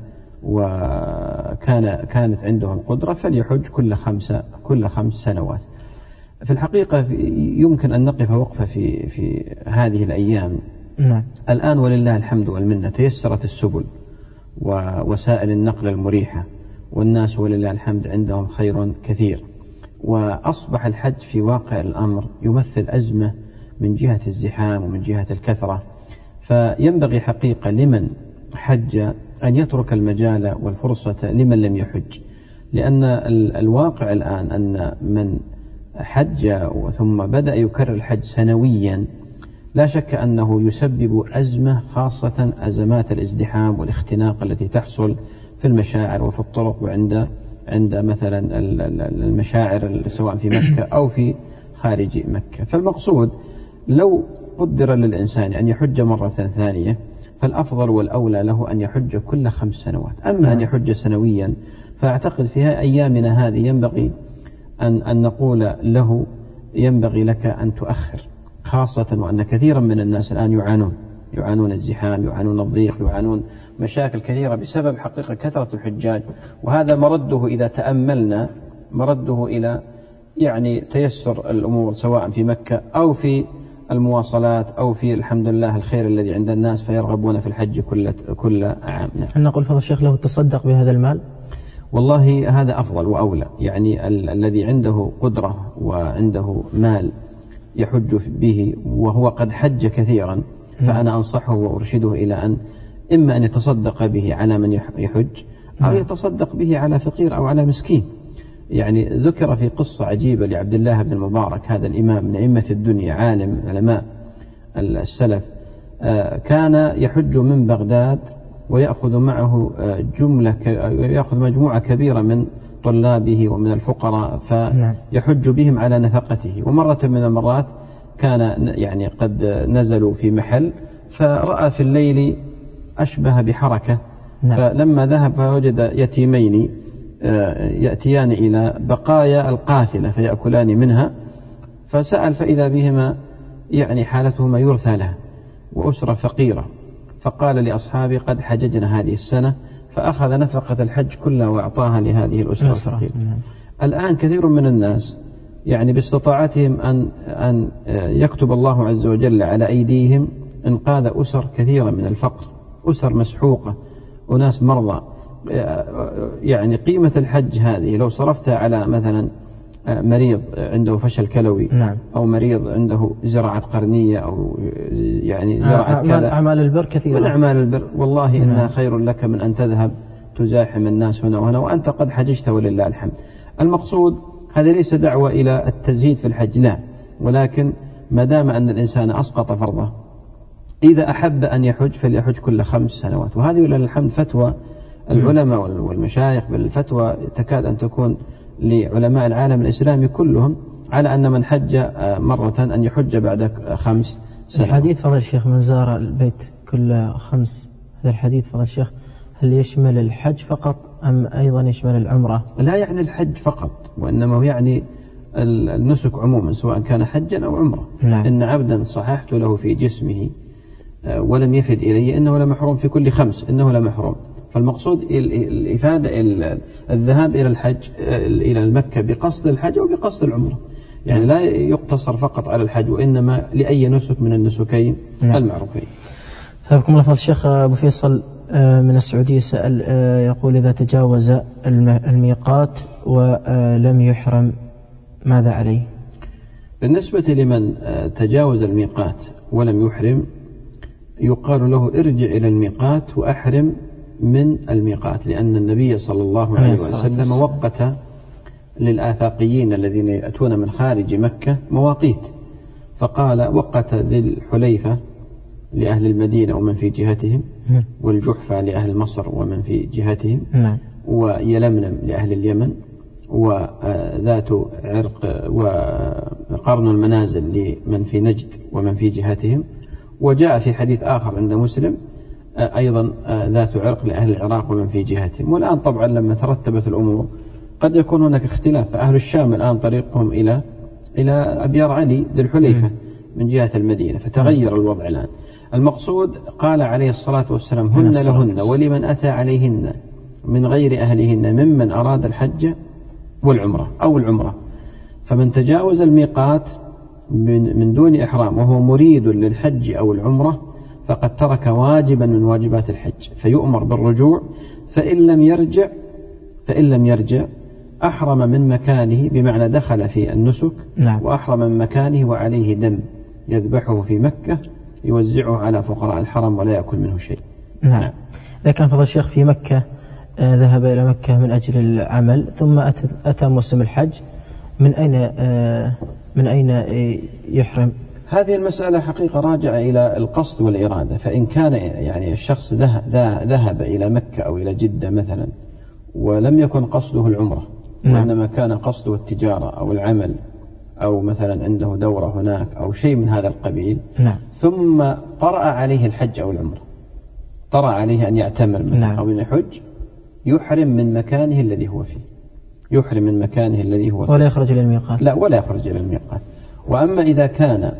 Speaker 2: وكان كانت عنده القدرة فليحج كل خمسة كل خمس سنوات. في الحقيقة يمكن أن نقف وقفة في في هذه الأيام.
Speaker 1: نعم.
Speaker 2: الآن ولله الحمد والمنة تيسرت السبل ووسائل النقل المريحة، والناس ولله الحمد عندهم خير كثير، وأصبح الحج في واقع الأمر يمثل أزمة من جهة الزحام ومن جهة الكثرة. فينبغي حقيقة لمن حج أن يترك المجال والفرصة لمن لم يحج، لأن الواقع الآن أن من حج ثم بدأ يكرر الحج سنويا لا شك أنه يسبب أزمة، خاصة أزمات الازدحام والاختناق التي تحصل في المشاعر وفي الطرق وعند عند مثلا المشاعر سواء في مكة أو في خارج مكة. فالمقصود لو قدر للإنسان أن يحج مرة ثانية فالأفضل والأولى له أن يحج كل خمس سنوات. أما أن يحج سنويا فأعتقد في أيامنا هذه ينبغي أن, أن نقول له ينبغي لك أن تؤخر، خاصة وأن كثيرا من الناس الآن يعانون يعانون الزحام، يعانون الضيق، يعانون مشاكل كثيرة بسبب حقيقة كثرة الحجاج. وهذا مرده إذا تأملنا مرده إلى يعني تيسر الأمور سواء في مكة أو في المواصلات أو في الحمد لله الخير الذي عند الناس فيرغبون في الحج كل كل عام.
Speaker 1: هل نقول فضل الشيخ له التصدق بهذا المال؟
Speaker 2: والله هذا أفضل وأولى. يعني ال- الذي عنده قدرة وعنده مال يحج به وهو قد حج كثيرا فأنا أنصحه وأرشده إلى أن إما أن يتصدق به على من يحج أو يتصدق به على فقير أو على مسكين. يعني ذكر في قصة عجيبة لعبد الله بن المبارك، هذا الإمام من أئمة الدنيا، عالم علماء السلف، كان يحج من بغداد ويأخذ معه جملة يأخذ مجموعة كبيرة من طلابه ومن الفقراء فيحج بهم على نفقته. ومرة من المرات كان يعني قد نزلوا في محل فرأى في الليل أشبه بحركة، فلما ذهب فوجد يتيمين يأتيان إلى بقايا القافلة فيأكلان منها، فسأل فإذا بهما يعني حالتهما يرثى لها وأسرة فقيرة، فقال لأصحابه قد حججنا هذه السنة، فأخذ نفقة الحج كلها وأعطاها لهذه الأسرة الفقيرة. الآن كثير من الناس يعني باستطاعتهم أن أن يكتب الله عز وجل على أيديهم إنقاذ أسر كثيرة من الفقر، أسر مسحوقة وناس مرضى. يعني قيمة الحج هذه لو صرفتها على مثلا مريض عنده فشل كلوي، نعم. أو مريض عنده زراعة قرنية أو يعني زراعة كذا،
Speaker 1: أعمال البر كثيرة
Speaker 2: من أعمال البر والله نعم. إنها خير لك من أن تذهب تزاحم الناس هنا وهنا وأنت قد حججت ولله الحمد. المقصود هذا ليس دعوة إلى التزهيد في الحج، لا، ولكن ما دام أن الإنسان أسقط فرضه إذا أحب أن يحج فليحج كل خمس سنوات. وهذه ولله الحمد فتوى العلماء والمشايخ، بالفتوى تكاد أن تكون لعلماء العالم الإسلامي كلهم على أن من حج مرة أن يحج بعد خمس سنوات.
Speaker 1: الحديث فضل الشيخ من زار البيت كل خمس، هذا الحديث فضل الشيخ هل يشمل الحج فقط أم أيضا يشمل العمرة؟
Speaker 2: لا يعني الحج فقط، وإنما يعني النسك عموما سواء كان حجا أو عمرة. نعم. إن عبدا صححت له في جسمه ولم يفد إلي إنه لمحروم في كل خمس، إنه لمحروم. فالمقصود الإفادة الذهاب إلى الحج إلى المكة بقصد الحج أو بقصد العمرة، يعني لا يقتصر فقط على الحج وإنما لأي نسك من النسكين المعروفين.
Speaker 1: ثابكم الله فضل الشيخ. أبو فيصل من السعودية سأل يقول إذا تجاوز الميقات ولم يحرم ماذا عليه؟
Speaker 2: بالنسبة لمن تجاوز الميقات ولم يحرم يقال له ارجع إلى الميقات وأحرم من الميقات، لأن النبي صلى الله عليه وسلم وقت للآفاقيين الذين يأتون من خارج مكة مواقيت، فقال وقت ذي الحليفة لأهل المدينة ومن في جهتهم، والجحفة لأهل مصر ومن في جهتهم، ويلملم لأهل اليمن، وذات عرق وقرن المنازل لمن في نجد ومن في جهتهم. وجاء في حديث آخر عند مسلم أيضا ذات عرق لأهل العراق ومن في جهتهم. والآن طبعا لما ترتبت الأمور قد يكون هناك اختلاف، فأهل الشام الآن طريقهم إلى إلى أبيار علي ذي الحليفة من جهة المدينة، فتغير الوضع الآن. المقصود قال عليه الصلاة والسلام هن لهن ولمن أتى عليهن من غير أهلهن ممن أراد الحج والعمرة أو العمرة. فمن تجاوز الميقات من, من دون إحرام وهو مريد للحج أو العمرة فقد ترك واجبا من واجبات الحج، فيؤمر بالرجوع، فإن لم يرجع فإن لم يرجع أحرم من مكانه، بمعنى دخل في النسك. نعم. وأحرم من مكانه وعليه دم يذبحه في مكة يوزعه على فقراء الحرم ولا يأكل منه شيء.
Speaker 1: نعم. نعم. إذا كان فضل الشيخ في مكة آه ذهب إلى مكة من أجل العمل ثم أتى, أتى موسم الحج، من أين آه من أين آه يحرم؟
Speaker 2: هذه المسألة حقيقة راجعة إلى القصد والإرادة. فإن كان يعني الشخص ذهب إلى مكة أو إلى جدة مثلا ولم يكن قصده العمرة، وإنما كان قصده التجارة أو العمل أو مثلا عنده دورة هناك أو شيء من هذا القبيل، نعم. ثم طرأ عليه الحج أو العمرة، طرأ عليه أن يعتمر نعم. أو أن يحج، يحرم من مكانه الذي هو فيه، يحرم من مكانه الذي هو فيه
Speaker 1: ولا يخرج إلى الميقات.
Speaker 2: لا، ولا يخرج إلى الميقات. وأما إذا كان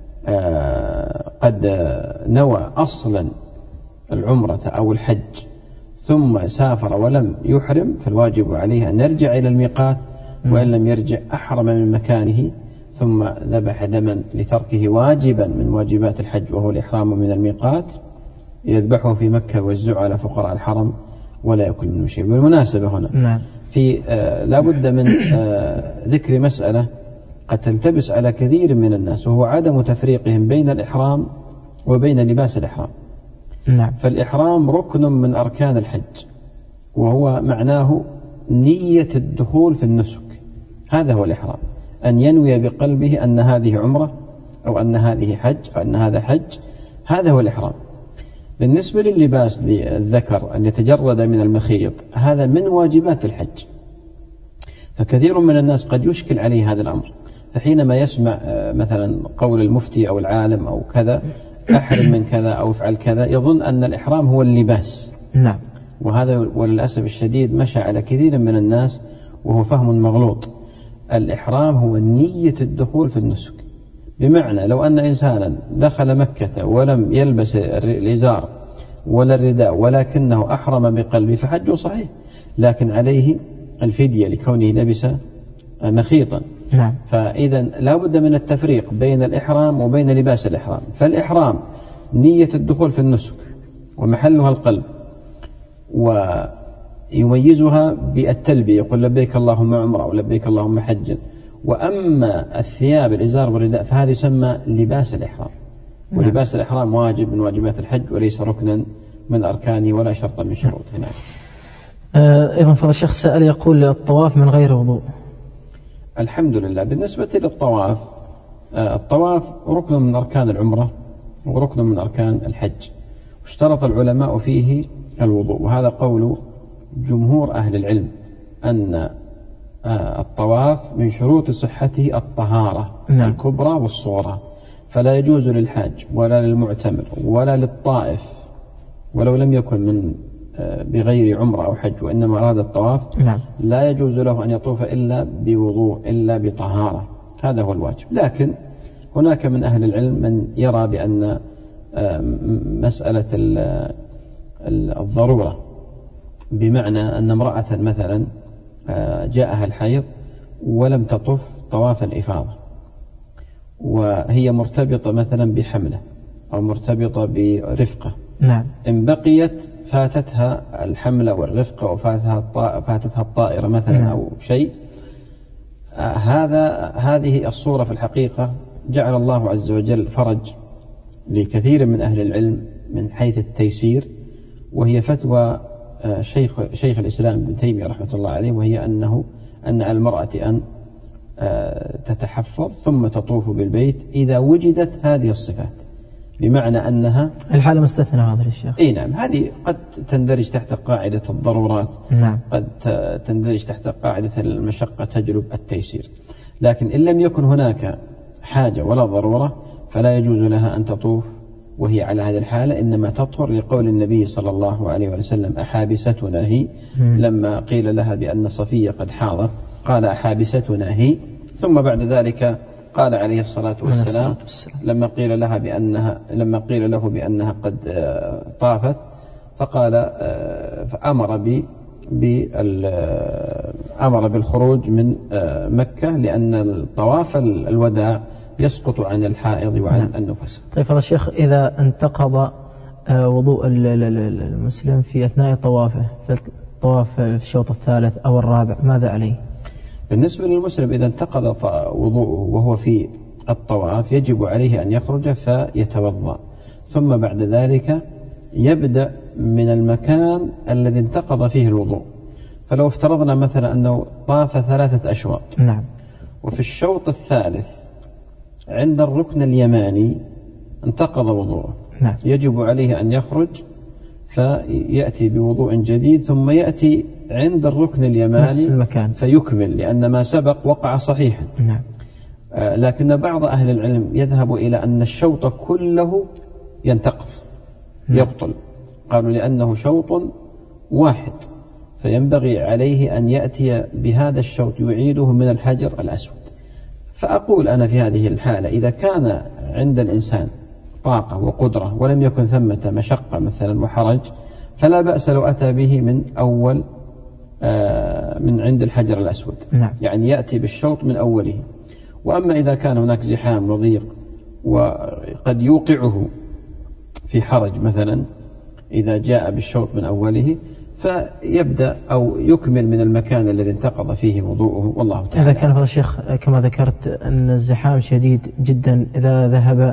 Speaker 2: آه قد نوى أصلا العمرة أو الحج ثم سافر ولم يحرم فالواجب عليه أن يرجع إلى الميقات، وإن لم يرجع أحرم من مكانه ثم ذبح دما لتركه واجبا من واجبات الحج وهو الإحرام من الميقات، يذبحه في مكة ويوزعه على فقراء الحرم ولا يأكل منه شيء. بالمناسبة هنا نعم. في آه لا بد من آه ذكر مسألة قد تلتبس على كثير من الناس، وهو عدم تفريقهم بين الإحرام وبين لباس الإحرام. نعم. فالإحرام ركن من أركان الحج، وهو معناه نية الدخول في النسك، هذا هو الإحرام، أن ينوي بقلبه أن هذه عمرة أو أن هذه حج أو أن هذا حج، هذا هو الإحرام. بالنسبة لللباس للذكر أن يتجرد من المخيط، هذا من واجبات الحج، فكثير من الناس قد يشكل عليه هذا الأمر، فحينما يسمع مثلا قول المفتي أو العالم أو كذا أحرم من كذا أو افعل كذا، يظن أن الإحرام هو اللباس.
Speaker 1: نعم.
Speaker 2: وهذا وللأسف الشديد مشى على كثير من الناس وهو فهم مغلوط. الإحرام هو نية الدخول في النسك، بمعنى لو أن إنسانا دخل مكة ولم يلبس الإزار ولا الرداء ولكنه أحرم بقلبه فحجه صحيح، لكن عليه الفدية لكونه لبس مخيطا.
Speaker 1: نعم.
Speaker 2: فإذا لا بد من التفريق بين الإحرام وبين لباس الإحرام. فالإحرام نية الدخول في النسك ومحلها القلب، ويميزها بالتلبية، يقول لبيك اللهم عمرة أو لبيك اللهم حجا. وأما الثياب الإزار والرداء فهذا يسمى لباس الإحرام. نعم. ولباس الإحرام واجب من واجبات الحج وليس ركنا من أركانه ولا شرطا من شروطه. نعم.
Speaker 1: أيضا فضل الشيخ سأل يقول الطواف من غير وضوء.
Speaker 2: الحمد لله. بالنسبة للطواف، الطواف ركن من أركان العمرة وركن من أركان الحج، واشترط العلماء فيه الوضوء، وهذا قول جمهور أهل العلم أن الطواف من شروط صحته الطهارة. نعم. الكبرى والصغرى، فلا يجوز للحاج ولا للمعتمر ولا للطائف ولو لم يكن من بغير عمرة أو حج وإنما أراد الطواف. نعم. لا يجوز له أن يطوف إلا بوضوء إلا بطهارة، هذا هو الواجب. لكن هناك من أهل العلم من يرى بأن مسألة الضرورة، بمعنى أن امرأة مثلا جاءها الحيض ولم تطف طواف الإفاضة وهي مرتبطة مثلا بحملة أو مرتبطة برفقة. نعم. إن بقيت فاتتها الحملة والرفقة وفاتتها فاتتها الطائرة مثلا. نعم. أو شيء، هذا هذه الصورة في الحقيقة جعل الله عز وجل فرج لكثير من أهل العلم من حيث التيسير، وهي فتوى شيخ شيخ الإسلام ابن تيمية رحمة الله عليه، وهي أنه أن على المرأة أن تتحفظ ثم تطوف بالبيت إذا وجدت هذه الصفات، بمعنى أنها
Speaker 1: الحالة مستثنى. هذا الشيخ
Speaker 2: أي نعم، هذه قد تندرج تحت قاعدة الضرورات. نعم. قد تندرج تحت قاعدة المشقة تجلب التيسير، لكن إن لم يكن هناك حاجة ولا ضرورة فلا يجوز لها أن تطوف وهي على هذه الحالة، إنما تطهر لقول النبي صلى الله عليه وسلم أحابستنا هي. لما قيل لها بأن صفية قد حاضت قال أحابستنا هي، ثم بعد ذلك قال عليه الصلاة والسلام لما قيل لها بأنها لما قيل له بأنها قد طافت فقال فأمر ب أمر بالخروج من مكة، لأن الطواف الوداع يسقط عن الحائض وعن. نعم. النفس.
Speaker 1: طيب فضل الشيخ، إذا انتقض وضوء المسلم في أثناء طوافه في الطواف في الشوط الثالث أو الرابع ماذا عليه؟
Speaker 2: بالنسبة للمسلم إذا انتقض وضوءه وهو في الطواف يجب عليه أن يخرج فيتوضأ، ثم بعد ذلك يبدأ من المكان الذي انتقض فيه الوضوء. فلو افترضنا مثلا أنه طاف ثلاثة أشواط. نعم. وفي الشوط الثالث عند الركن اليماني انتقض وضوءه. نعم. يجب عليه أن يخرج فيأتي بوضوء جديد ثم يأتي عند الركن اليماني فيكمل، لأن ما سبق وقع صحيحا. نعم. آه لكن بعض أهل العلم يذهب إلى أن الشوط كله ينتقض. نعم. يبطل، قالوا لأنه شوط واحد فينبغي عليه أن يأتي بهذا الشوط يعيده من الحجر الأسود. فأقول أنا في هذه الحالة إذا كان عند الإنسان طاقة وقدرة ولم يكن ثمة مشقة مثلا وحرج فلا بأس لو أتى به من أول آه من عند الحجر الأسود. نعم. يعني يأتي بالشوط من أوله. وأما إذا كان هناك زحام وضيق وقد يوقعه في حرج مثلا إذا جاء بالشوط من أوله فيبدأ أو يكمل من المكان الذي انتقض فيه وضوءه، والله تعالى.
Speaker 1: إذا كان فضل الشيخ كما ذكرت أن الزحام شديد جدا، إذا ذهب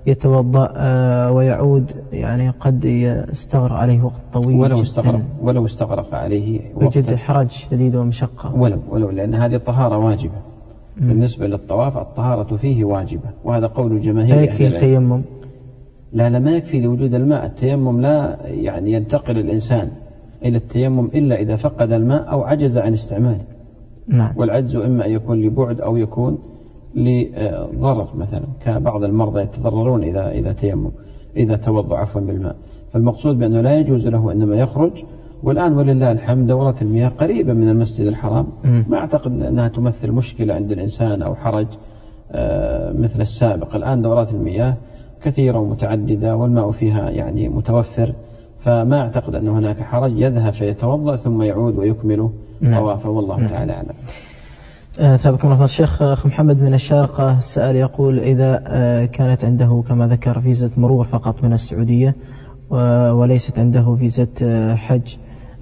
Speaker 1: يتوضأ ويعود، يعني قد يستغرق عليه وقت طويل
Speaker 2: ولو
Speaker 1: جدا.
Speaker 2: استغرق ولو استغرق عليه
Speaker 1: وجد حرج شديد ومشقة.
Speaker 2: ولو ولو لأن هذه الطهارة واجبة. م. بالنسبة للطواف الطهارة فيه واجبة، وهذا قول جماهير.
Speaker 1: لا يكفي التيمم؟
Speaker 2: لا لا ما يكفي لوجود الماء. التيمم لا يعني ينتقل الإنسان إلى التيمم إلا إذا فقد الماء أو عجز عن استعماله.
Speaker 1: نعم.
Speaker 2: والعجز إما أن يكون لبعد أو يكون لضرر، مثلا كبعض المرضى يتضررون إذا إذا تيمم إذا توضأ عفوا بالماء. فالمقصود بأنه لا يجوز له إنما يخرج. والآن ولله الحمد دورات المياه قريبة من المسجد الحرام، ما أعتقد أنها تمثل مشكلة عند الإنسان أو حرج مثل السابق. الآن دورات المياه كثيرة ومتعددة والماء فيها يعني متوفر، فما أعتقد أن هناك حرج. يذهب فيتوضأ ثم يعود ويكمل طوافه، والله تعالى أعلم.
Speaker 1: ثابكم الله الشيخ. أخ محمد من الشارقة سأل يقول: إذا كانت عنده كما ذكر فيزة مرور فقط من السعودية وليست عنده فيزة حج،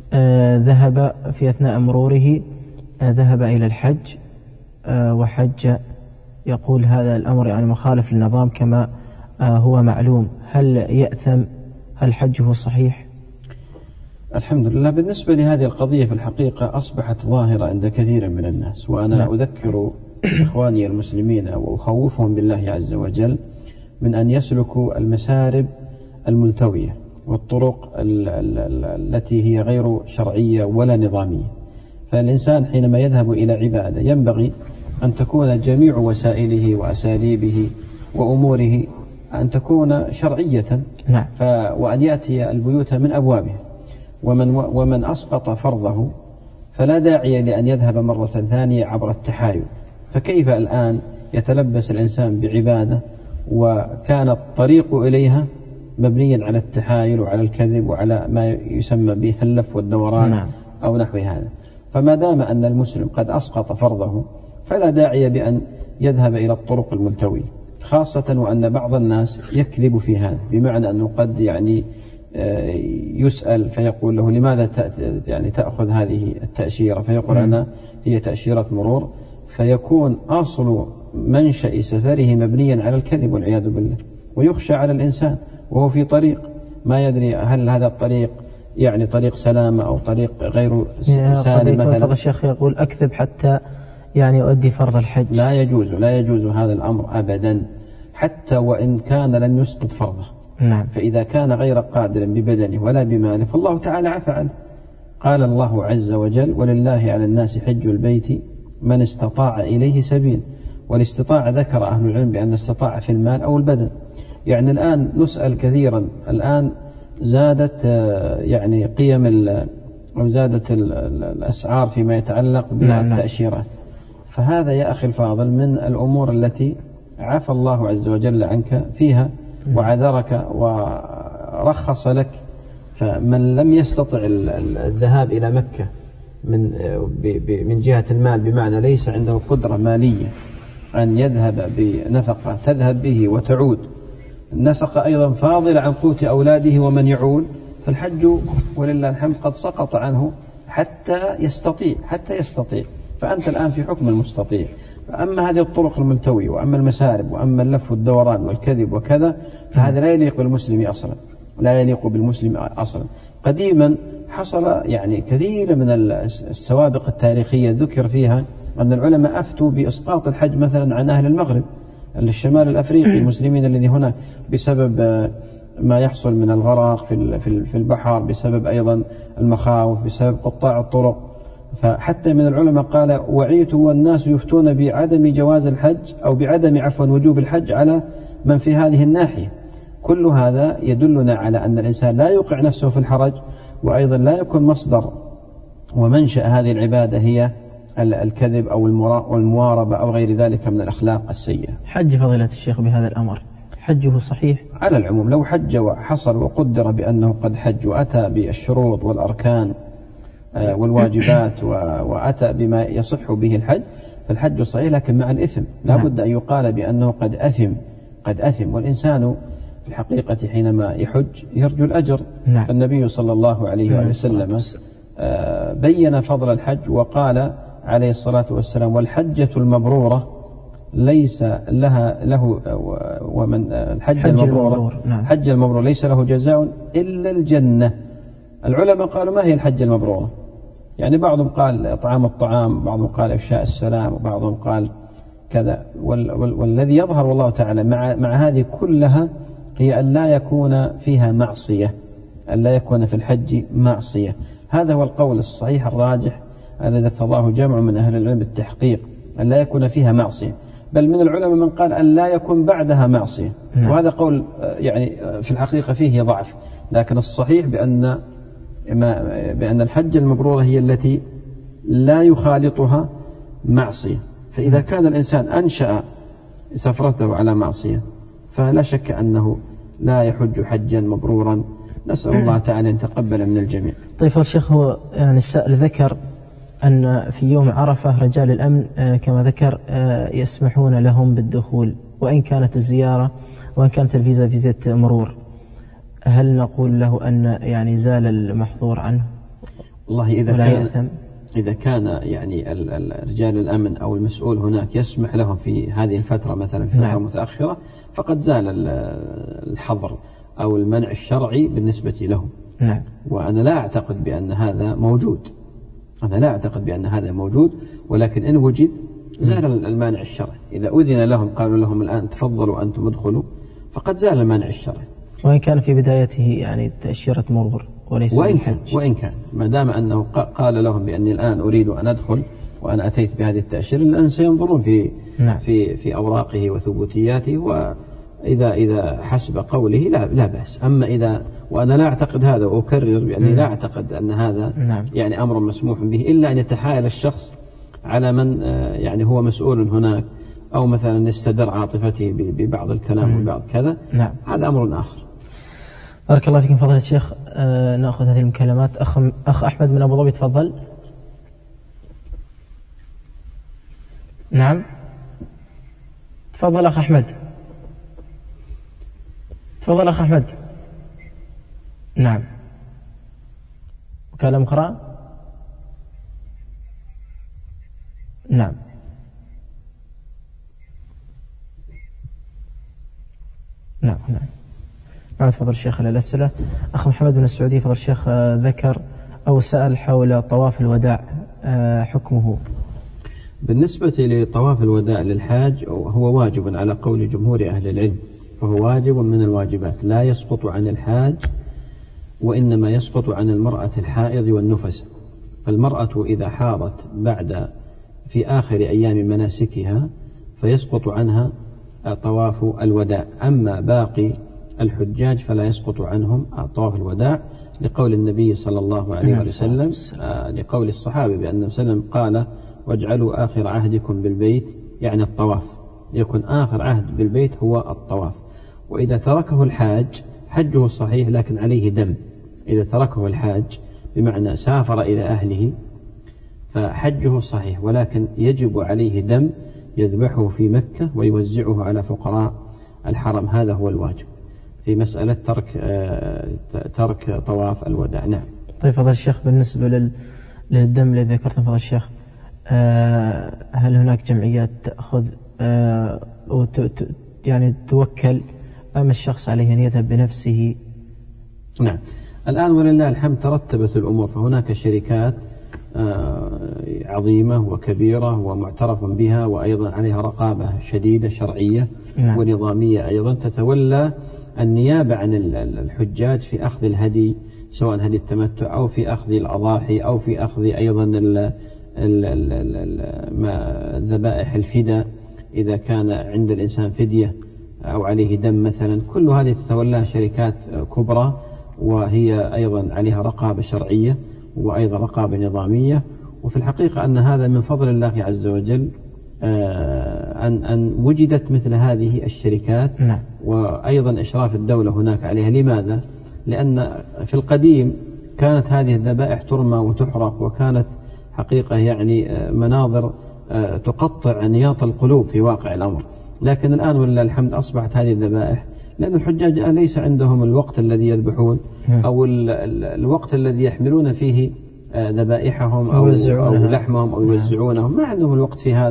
Speaker 1: ذهب في أثناء مروره ذهب إلى الحج وحج، يقول هذا الأمر يعني مخالف للنظام كما هو معلوم، هل يأثم؟ هل حجه صحيح؟
Speaker 2: الحمد لله. بالنسبة لهذه القضية في الحقيقة أصبحت ظاهرة عند كثير من الناس، وأنا لا. أذكر إخواني المسلمين وأخوفهم بالله عز وجل من أن يسلكوا المسارب الملتوية والطرق التي هي غير شرعية ولا نظامية. فالإنسان حينما يذهب إلى عبادة ينبغي أن تكون جميع وسائله وأساليبه وأموره أن تكون شرعية.
Speaker 1: نعم.
Speaker 2: وأن يأتي البيوت من أبوابها. ومن, ومن أسقط فرضه فلا داعي لأن يذهب مرة ثانية عبر التحايل. فكيف الآن يتلبس الإنسان بعبادة وكان الطريق إليها مبنيا على التحايل وعلى الكذب وعلى ما يسمى به اللف والدوران.
Speaker 1: نعم.
Speaker 2: أو نحو هذا. فما دام أن المسلم قد أسقط فرضه فلا داعي بأن يذهب إلى الطرق الملتوية، خاصة وأن بعض الناس يكذب في هذا، بمعنى أنه قد يعني يسأل فيقول له: لماذا يعني تأخذ هذه التأشيرة؟ فيقول: أنا هي تأشيرة مرور، فيكون أصل منشأ سفره مبنيا على الكذب والعياذ بالله. ويخشى على الإنسان وهو في طريق ما يدري هل هذا الطريق يعني طريق سلامة أو طريق غير سالم مثلا.
Speaker 1: فضل الشيخ يقول: أكذب حتى يعني يؤدي فرض الحج.
Speaker 2: لا يجوز لا يجوز هذا الأمر أبدا، حتى وإن كان لم يسقط فرضه.
Speaker 1: نعم.
Speaker 2: فإذا كان غير قادر ببدنه ولا بماله فالله تعالى عفى عنه. قال الله عز وجل: ولله على الناس حج البيت من استطاع إليه سبيل. والاستطاع ذكر أهل العلم بأن استطاع في المال أو البدن. يعني الآن نسأل كثيرا، الآن زادت يعني قيم أو زادت الأسعار فيما يتعلق بالتأشيرات. فهذا يا أخي الفاضل من الأمور التي عفى الله عز وجل عنك فيها وعذرك ورخص لك. فمن لم يستطع الذهاب إلى مكة من من جهة المال، بمعنى ليس عنده قدرة مالية أن يذهب بنفقة تذهب به وتعود، النفقة أيضا فاضلة عن قوت أولاده ومن يعول، فالحج ولله الحمد قد سقط عنه حتى يستطيع حتى يستطيع فأنت الآن في حكم المستطيع. فأما هذه الطرق الملتوية وأما المسارب وأما اللف والدوران والكذب وكذا، فهذا لا يليق بالمسلم أصلا، لا يليق بالمسلم أصلا. قديما حصل يعني كثير من السوابق التاريخية ذكر فيها أن العلماء أفتوا بإسقاط الحج مثلا عن أهل المغرب الشمال الأفريقي المسلمين الذي هنا، بسبب ما يحصل من الغرق في البحر، بسبب أيضا المخاوف، بسبب قطاع الطرق. فحتى من العلماء قال: وعيت والناس يفتون بعدم جواز الحج أو بعدم عفوا وجوب الحج على من في هذه الناحية. كل هذا يدلنا على أن الإنسان لا يوقع نفسه في الحرج، وأيضا لا يكون مصدر ومنشأ هذه العبادة هي الكذب أو المواربة أو غير ذلك من الأخلاق السيئة.
Speaker 1: حج فضيلة الشيخ بهذا الأمر حجه صحيح؟
Speaker 2: على العموم لو حج وحصل وقدر بأنه قد حج وأتى بالشروط والأركان والواجبات وأتى بما يصح به الحج فالحج صحيح، لكن مع الإثم. لا بد أن يقال بأنه قد أثم قد أثم والإنسان في الحقيقة حينما يحج يرجو الأجر.
Speaker 1: نعم.
Speaker 2: فالنبي صلى الله عليه وسلم بين فضل الحج وقال عليه الصلاة والسلام: والحجة المبرورة ليس لها له ومن الحج
Speaker 1: حج
Speaker 2: المبرور,
Speaker 1: المبرور نعم.
Speaker 2: حج المبرور ليس له جزاء إلا الجنة. العلماء قالوا ما هي الحج المبرورة؟ يعني بعضهم قال إطعام الطعام، بعضهم قال إفشاء السلام، وبعضهم قال كذا. وال وال والذي يظهر والله تعالى مع, مع هذه كلها هي أن لا يكون فيها معصية، أن لا يكون في الحج معصية. هذا هو القول الصحيح الراجح الذي ارتضاه جمع من أهل العلم بالتحقيق، أن لا يكون فيها معصية. بل من العلماء من قال أن لا يكون بعدها معصية، وهذا قول يعني في الحقيقة فيه ضعف، لكن الصحيح بأن بأن الحج المبرورة هي التي لا يخالطها معصية. فإذا كان الإنسان أنشأ سفرته على معصية فلا شك أنه لا يحج حجا مبرورا. نسأل الله تعالى أن يتقبل من الجميع.
Speaker 1: طيب الشيخ، هو يعني السائل ذكر أن في يوم عرفة رجال الأمن كما ذكر يسمحون لهم بالدخول وإن كانت الزيارة وإن كانت الفيزا فيزا مرور، هل نقول له أن يعني زال المحظور عنه؟
Speaker 2: والله إذا
Speaker 1: ولا
Speaker 2: كان
Speaker 1: يأثم؟
Speaker 2: إذا كان يعني رجال الأمن أو المسؤول هناك يسمح لهم في هذه الفترة مثلا في فترة نعم. متأخرة، فقد زال الحظر أو المنع الشرعي بالنسبة لهم.
Speaker 1: نعم.
Speaker 2: وأنا لا أعتقد بأن هذا موجود، أنا لا أعتقد بأن هذا موجود، ولكن إن وجد زال المانع الشرعي. إذا أذن لهم قالوا لهم الآن تفضلوا أنتم ادخلوا، فقد زال المانع الشرعي.
Speaker 1: وإن كان في بدايته يعني تأشيرة مرور وليس
Speaker 2: وإن كان, وإن كان ما دام أنه قال لهم بأني الآن أريد أن أدخل وأنا أتيت بهذه التأشيرة، الآن سينظرون في
Speaker 1: نعم.
Speaker 2: في في أوراقه وثبوتياته، وإذا إذا حسب قوله لا لا بأس. أما إذا وأنا لا أعتقد هذا، وأكرر بأني لا أعتقد أن هذا
Speaker 1: نعم.
Speaker 2: يعني أمر مسموح به، إلا أن يتحايل الشخص على من يعني هو مسؤول هناك، أو مثلا يستدر عاطفته ببعض الكلام وبعض كذا.
Speaker 1: نعم.
Speaker 2: هذا أمر آخر.
Speaker 1: بارك الله فيكم فضيلة الشيخ. آه نأخذ هذه المكالمات. أخ, أخ أحمد من أبو ظبي تفضل. نعم تفضل أخ أحمد. تفضل أخ أحمد. نعم. مكالمة أخرى. نعم. نعم نعم نعم. تفضل الشيخ على الأسئلة. أخ محمد من السعودية فضل الشيخ ذكر أو سأل حول طواف الوداع، حكمه؟
Speaker 2: بالنسبة لطواف الوداع للحاج هو واجب على قول جمهور أهل العلم، فهو واجب من الواجبات لا يسقط عن الحاج، وإنما يسقط عن المرأة الحائض والنفس. فالمرأة إذا حاضت بعد في آخر أيام مناسكها فيسقط عنها طواف الوداع. أما باقي الحجاج فلا يسقط عنهم طواف الوداع، لقول النبي صلى الله عليه وسلم، لقول الصحابة بأن وسلم قال: واجعلوا آخر عهدكم بالبيت، يعني الطواف، يكون آخر عهد بالبيت هو الطواف. وإذا تركه الحاج حجه صحيح لكن عليه دم. إذا تركه الحاج بمعنى سافر إلى أهله فحجه صحيح، ولكن يجب عليه دم يذبحه في مكة ويوزعه على فقراء الحرم. هذا هو الواجب في مسألة ترك ترك طواف الوداع. نعم.
Speaker 1: طيب فضل الشيخ، بالنسبة لل... للدم الذي ذكرته فضل الشيخ، هل هناك جمعيات تأخذ وت... ت... يعني توكل أم الشخص عليه أن يذهب بنفسه؟
Speaker 2: نعم. الآن ولله الحمد ترتبت الأمور، فهناك شركات عظيمة وكبيرة ومعترف بها، وأيضا عليها رقابة شديدة شرعية
Speaker 1: نعم.
Speaker 2: ونظامية أيضا تتولى النيابة عن الحجاج في أخذ الهدي، سواء هدي التمتع أو في أخذ الأضاحي أو في أخذ أيضا الذبائح الفداء إذا كان عند الإنسان فدية أو عليه دم مثلا. كل هذه تتولاها شركات كبرى، وهي أيضا عليها رقابة شرعية وأيضا رقابة نظامية. وفي الحقيقة أن هذا من فضل الله عز وجل أن أن وجدت مثل هذه الشركات
Speaker 1: نعم.
Speaker 2: وأيضا إشراف الدولة هناك عليها. لماذا؟ لأن في القديم كانت هذه الذبائح ترمى وتحرق، وكانت حقيقة يعني مناظر تقطع نياط القلوب في واقع الأمر. لكن الآن ولله الحمد أصبحت هذه الذبائح، لأن الحجاج ليس عندهم الوقت الذي يذبحون أو الوقت الذي يحملون فيه ذبائحهم أو, أو لحمهم أو يوزعونهم، ما عندهم الوقت في هذا.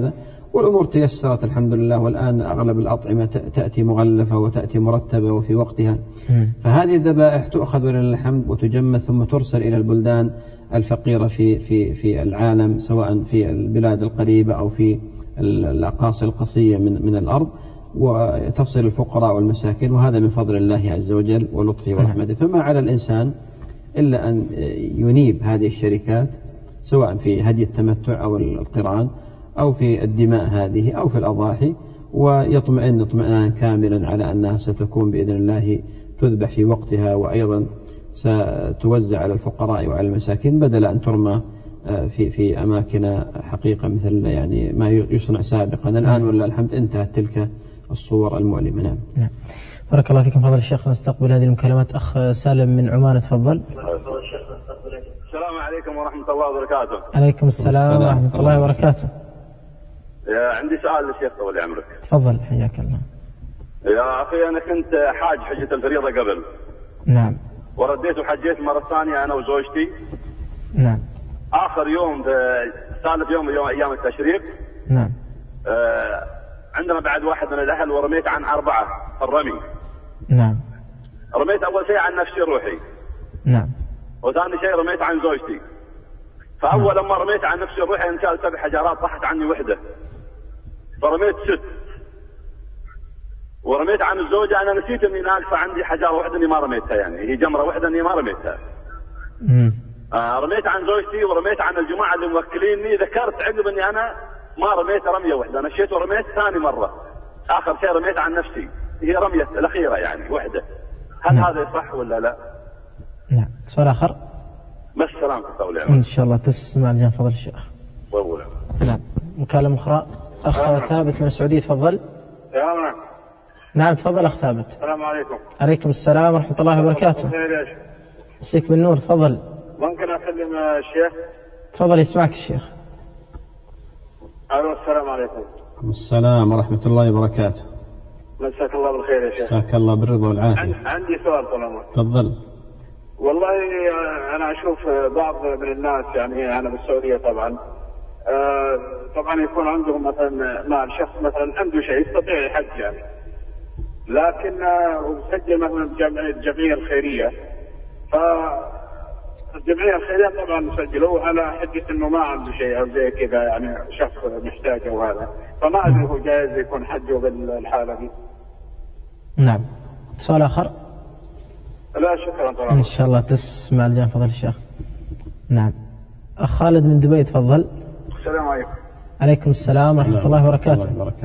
Speaker 2: والأمور تيسرت الحمد لله، والآن أغلب الأطعمة تأتي مغلفة وتأتي مرتبة وفي وقتها. فهذه الذبائح تؤخذ لله الحمد وتجمد ثم ترسل إلى البلدان الفقيرة في في في العالم، سواء في البلاد القريبة أو في الأقاصي القصية من من الأرض، وتصل الفقراء والمساكين، وهذا من فضل الله عز وجل ولطفه ورحمته. فما على الإنسان إلا أن ينيب هذه الشركات، سواء في هدي التمتع أو القران أو في الدماء هذه أو في الأضاحي، ويطمئن اطمئنانا كاملا على أنها ستكون بإذن الله تذبح في وقتها، وأيضا ستوزع على الفقراء وعلى المساكين، بدل أن ترمى في في أماكن حقيقة مثل يعني ما يصنع سابقا. الآن والله الحمد انتهت تلك الصور المؤلمة. نعم.
Speaker 1: نعم. بارك الله فيكم فضل الشيخ. نستقبل هذه المكالمات. أخ سالم من عمان، تفضل.
Speaker 7: السلام عليكم ورحمة الله وبركاته.
Speaker 1: عليكم السلام ورحمة الله وبركاته.
Speaker 7: عندي سؤال للشيخ طول عمرك.
Speaker 1: تفضل حياك الله.
Speaker 7: يا أخي أنا كنت حاج حجة الفريضة قبل.
Speaker 1: نعم.
Speaker 7: ورديت وحجيت مرة ثانية أنا وزوجتي.
Speaker 1: نعم.
Speaker 7: آخر يوم ثالث يوم يوم أيام التشريق.
Speaker 1: نعم.
Speaker 7: آه عندنا بعد واحد من الأهل، ورميت عن أربعة الرمي.
Speaker 1: نعم.
Speaker 7: رميت أول شيء عن نفسي روحي.
Speaker 1: نعم.
Speaker 7: وثاني شيء رميت عن زوجتي. فأول لما رميت عن نفسي روحي إن كان سبع حجارات طاحت عني وحدة، فرميت ست. ورميت عن الزوجة أنا نسيت إني ناقصة عندي حجارة واحدة إني ما رميتها، يعني هي جمرة واحدة إني ما رميتها.
Speaker 1: امم
Speaker 7: آه رميت عن زوجتي ورميت عن الجماعة اللي موكليني. ذكرت عقب إني أنا ما رميت رمية واحدة، مشيت ورميت ثاني مرة. آخر شيء رميت عن نفسي، هي رمية الأخيرة يعني واحدة. هل نعم. هذا صح ولا لا؟
Speaker 1: نعم. سؤال آخر.
Speaker 7: بس سلام قولي.
Speaker 1: إن شاء الله تسمع الجان فضل الشيخ.
Speaker 7: وأقول.
Speaker 1: نعم. مكالمة أخرى. أخ آه. ثابت من السعودية، تفضل.
Speaker 7: نعم.
Speaker 1: نعم تفضل أخ ثابت.
Speaker 7: السلام عليكم.
Speaker 1: عليكم السلام ورحمة الله وبركاته. مسيك بالنور، تفضل.
Speaker 7: ممكن أكلم الشيخ؟
Speaker 1: تفضل يسمعك الشيخ.
Speaker 7: ألو السلام عليكم.
Speaker 2: السلام ورحمة الله وبركاته.
Speaker 7: مساك الله بالخير يا شيخ.
Speaker 2: مساك الله بالرضا والعافية.
Speaker 7: عندي سؤال طالما.
Speaker 2: تفضل.
Speaker 7: والله أنا أشوف بعض من الناس يعني أنا بالسعودية طبعا آه طبعا يكون عندهم مثلا مال، شخص مثلا عنده شيء يستطيع يحج يعني، لكن وسجل مثلا الجمعية الخيرية، فالجمعية الخيرية طبعا مسجلوه على حجة إنه ما عنده شيء أو زي كذا، يعني شخص محتاج أو هذا، فما أدري هو جائز يكون حجه بالحالة دي.
Speaker 1: نعم. سؤال آخر.
Speaker 7: لا شكرا طبعا.
Speaker 1: إن شاء الله تسمع الجان فضل الشيخ. نعم. أخ خالد من دبي، تفضل.
Speaker 7: السلام عليكم.
Speaker 1: عليكم السلام ورحمة الله وبركاته.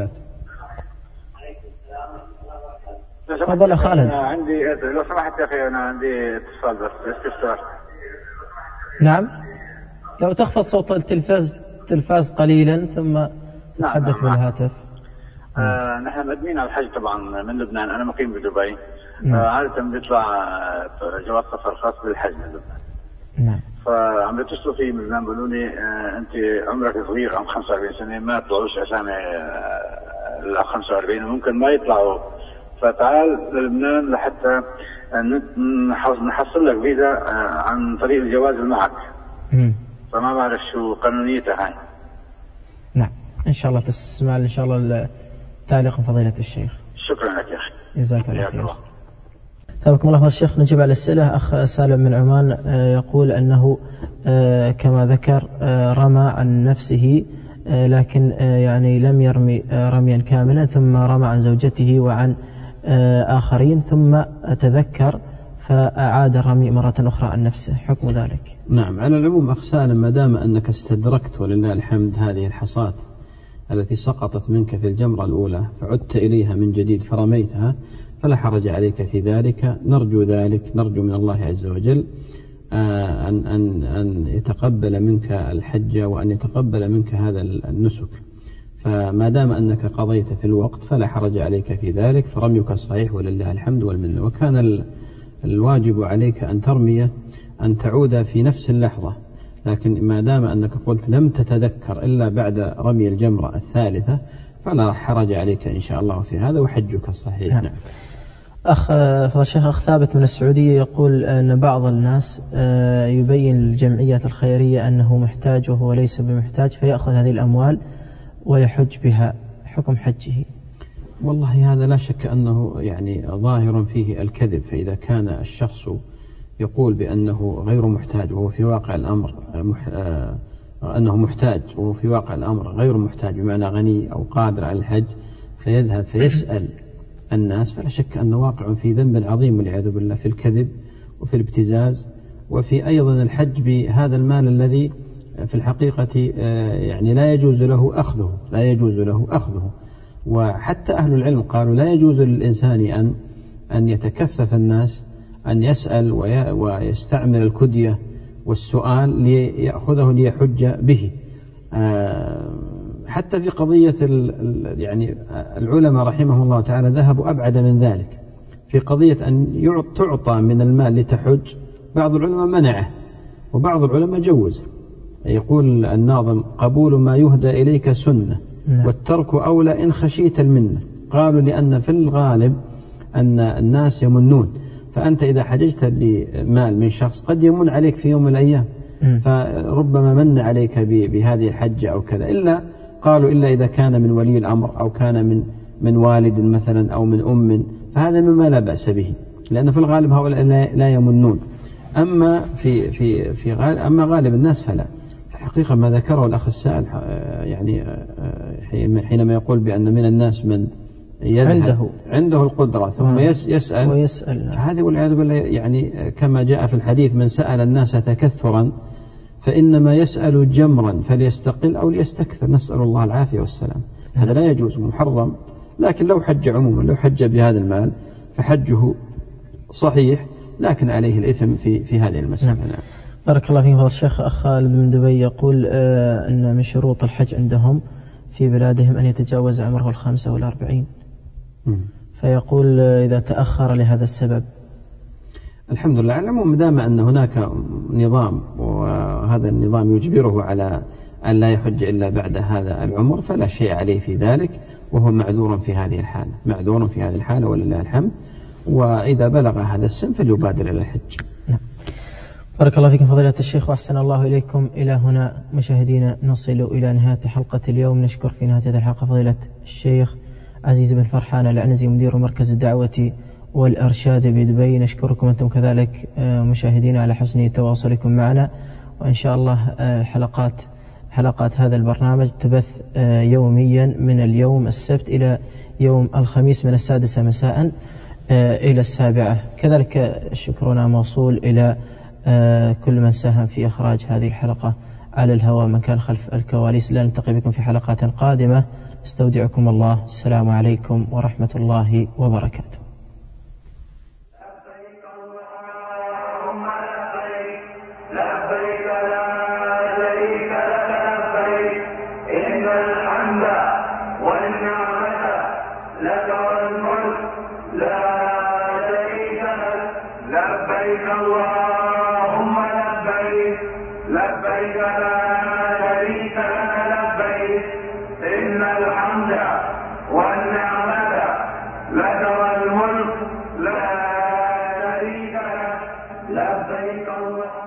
Speaker 1: تفضل يا خالد.
Speaker 7: عندي لو سمحت يا أخي أنا عندي اتصال بس استفسار.
Speaker 1: نعم. لو تخفض صوت التلفاز التلفاز قليلا ثم تتحدث بالهاتف.
Speaker 7: آه نحن مقدمين على الحج طبعا من لبنان، أنا مقيم بدبي. آه عادة بيطلع جواز سفر خاص بالحج من لبنان.
Speaker 1: نعم.
Speaker 7: فعم بيتصلوا في من لبنان بيقولوا لي آه أنت عمرك صغير عم خمسة وأربعين سنة ما يطلعوش عشان ال خمسة وأربعين وممكن ما يطلعوا، فتعال للبنان لحتى نحصل لك فيزا آه عن طريق الجواز معك.
Speaker 1: مم.
Speaker 7: فما بعرف شو قانونيتها هاي.
Speaker 1: نعم. إن شاء الله تسمع إن شاء الله تعليق فضيلة الشيخ.
Speaker 7: شكرا لك يا أخي.
Speaker 1: جزاك الله خير. ثابكم الله الشيخ. نجيب على الأسئلة. أخ سالم من عمان يقول أنه كما ذكر رمى عن نفسه لكن يعني لم يرمي رميا كاملا، ثم رمى عن زوجته وعن آخرين، ثم تذكر فأعاد الرمي مرة أخرى عن نفسه، حكم ذلك؟
Speaker 2: نعم. على العموم أخ سالم، ما دام أنك استدركت ولله الحمد هذه الحصاة التي سقطت منك في الجمرة الأولى فعدت إليها من جديد فرميتها، فلا حرج عليك في ذلك. نرجو ذلك، نرجو من الله عز وجل أن, أن, أن يتقبل منك الحج وأن يتقبل منك هذا النسك. فما دام أنك قضيت في الوقت فلا حرج عليك في ذلك، فرميك صحيح ولله الحمد والمنة. وكان الواجب عليك أن ترمي أن تعود في نفس اللحظة، لكن ما دام أنك قلت لم تتذكر إلا بعد رمي الجمرة الثالثة فلا حرج عليك إن شاء الله في هذا وحجك صحيح. نعم.
Speaker 1: أخ فالشيخ أخ ثابت من السعودية يقول أن بعض الناس يبين للجمعيات الخيرية أنه محتاج وهو ليس بمحتاج، فيأخذ هذه الأموال ويحج بها، حكم حجه؟
Speaker 2: والله هذا لا شك أنه يعني ظاهر فيه الكذب. فإذا كان الشخص يقول بأنه غير محتاج وهو في واقع الأمر مح... آه... أنه محتاج وهو في واقع الأمر غير محتاج، بمعنى غني أو قادر على الحج، فيذهب فيسأل الناس، فلا شك أنه واقع في ذنب عظيم والعياذ بالله، في الكذب وفي الابتزاز وفي أيضا الحج بهذا المال الذي في الحقيقة يعني لا يجوز له أخذه لا يجوز له أخذه. وحتى أهل العلم قالوا لا يجوز للإنسان أن أن يتكفف الناس، أن يسأل ويستعمل الكدية والسؤال ليأخذه ليحج به. حتى في قضية يعني العلماء رحمهم الله تعالى ذهبوا أبعد من ذلك، في قضية أن تعطى من المال لتحج، بعض العلماء منعه وبعض العلماء جوزه. يقول الناظم: قبول ما يهدى إليك سنة والترك أولى إن خشيت المنة. قالوا لأن في الغالب أن الناس يمنون، فأنت إذا حججت بمال من شخص قد يمن عليك في يوم من الأيام، فربما من عليك بهذه الحجة أو كذا، إلا قالوا إلا إذا كان من ولي الأمر أو كان من من والد مثلا أو من أم، فهذا مما لا بأس به، لأن في الغالب هؤلاء لا يمنون. أما في في في غالب أما غالب الناس فلا. في الحقيقة ما ذكره الأخ السائل يعني حينما يقول بأن من الناس من عنده عنده القدرة ثم يسأل
Speaker 1: ويسأل،
Speaker 2: هذه والعياذ بالله يعني كما جاء في الحديث: من سأل الناس تكثرا فإنما يسأل جمرا فليستقل أو ليستكثر، نسأل الله العافية والسلام. هذا لا يجوز، محرم. لكن لو حج عموما، لو حج بهذا المال فحجه صحيح، لكن عليه الإثم في في هذه المسألة. نعم.
Speaker 1: بارك الله فيك فضل الشيخ. أخ خالد من دبي يقول آه أن من شروط الحج عندهم في بلادهم أن يتجاوز عمره الخامسة والأربعين، فيقول آه إذا تأخر لهذا السبب.
Speaker 2: الحمد لله على العموم، دام أن هناك نظام وهذا النظام يجبره على أن لا يحج إلا بعد هذا العمر فلا شيء عليه في ذلك، وهو معذور في هذه الحالة معذور في هذه الحالة ولله الحمد. وإذا بلغ هذا السن فليبادر إلى الحج.
Speaker 1: نعم. بارك الله فيكم فضيلة الشيخ وأحسن الله إليكم. إلى هنا مشاهدينا نصل إلى نهاية حلقة اليوم. نشكر في نهاية هذه الحلقة فضيلة الشيخ عزيز بن فرحان العنزي مدير مركز الدعوة والإرشاد بدبي. نشكركم أنتم كذلك مشاهدينا على حسن تواصلكم معنا، وإن شاء الله الحلقات حلقات هذا البرنامج تبث يوميا من اليوم السبت إلى يوم الخميس من السادسة مساء إلى السابعة. كذلك شكرنا موصول إلى كل من ساهم في إخراج هذه الحلقة على الهواء، من كان خلف الكواليس. لا نلتقي بكم في حلقات قادمة. استودعكم الله. السلام عليكم ورحمة الله وبركاته.
Speaker 6: لبيك اللهم لبيك لبيك لا شريك لك لبيك إن الحمد والنعمة لك والملك لا شريك لك لبيك اللهم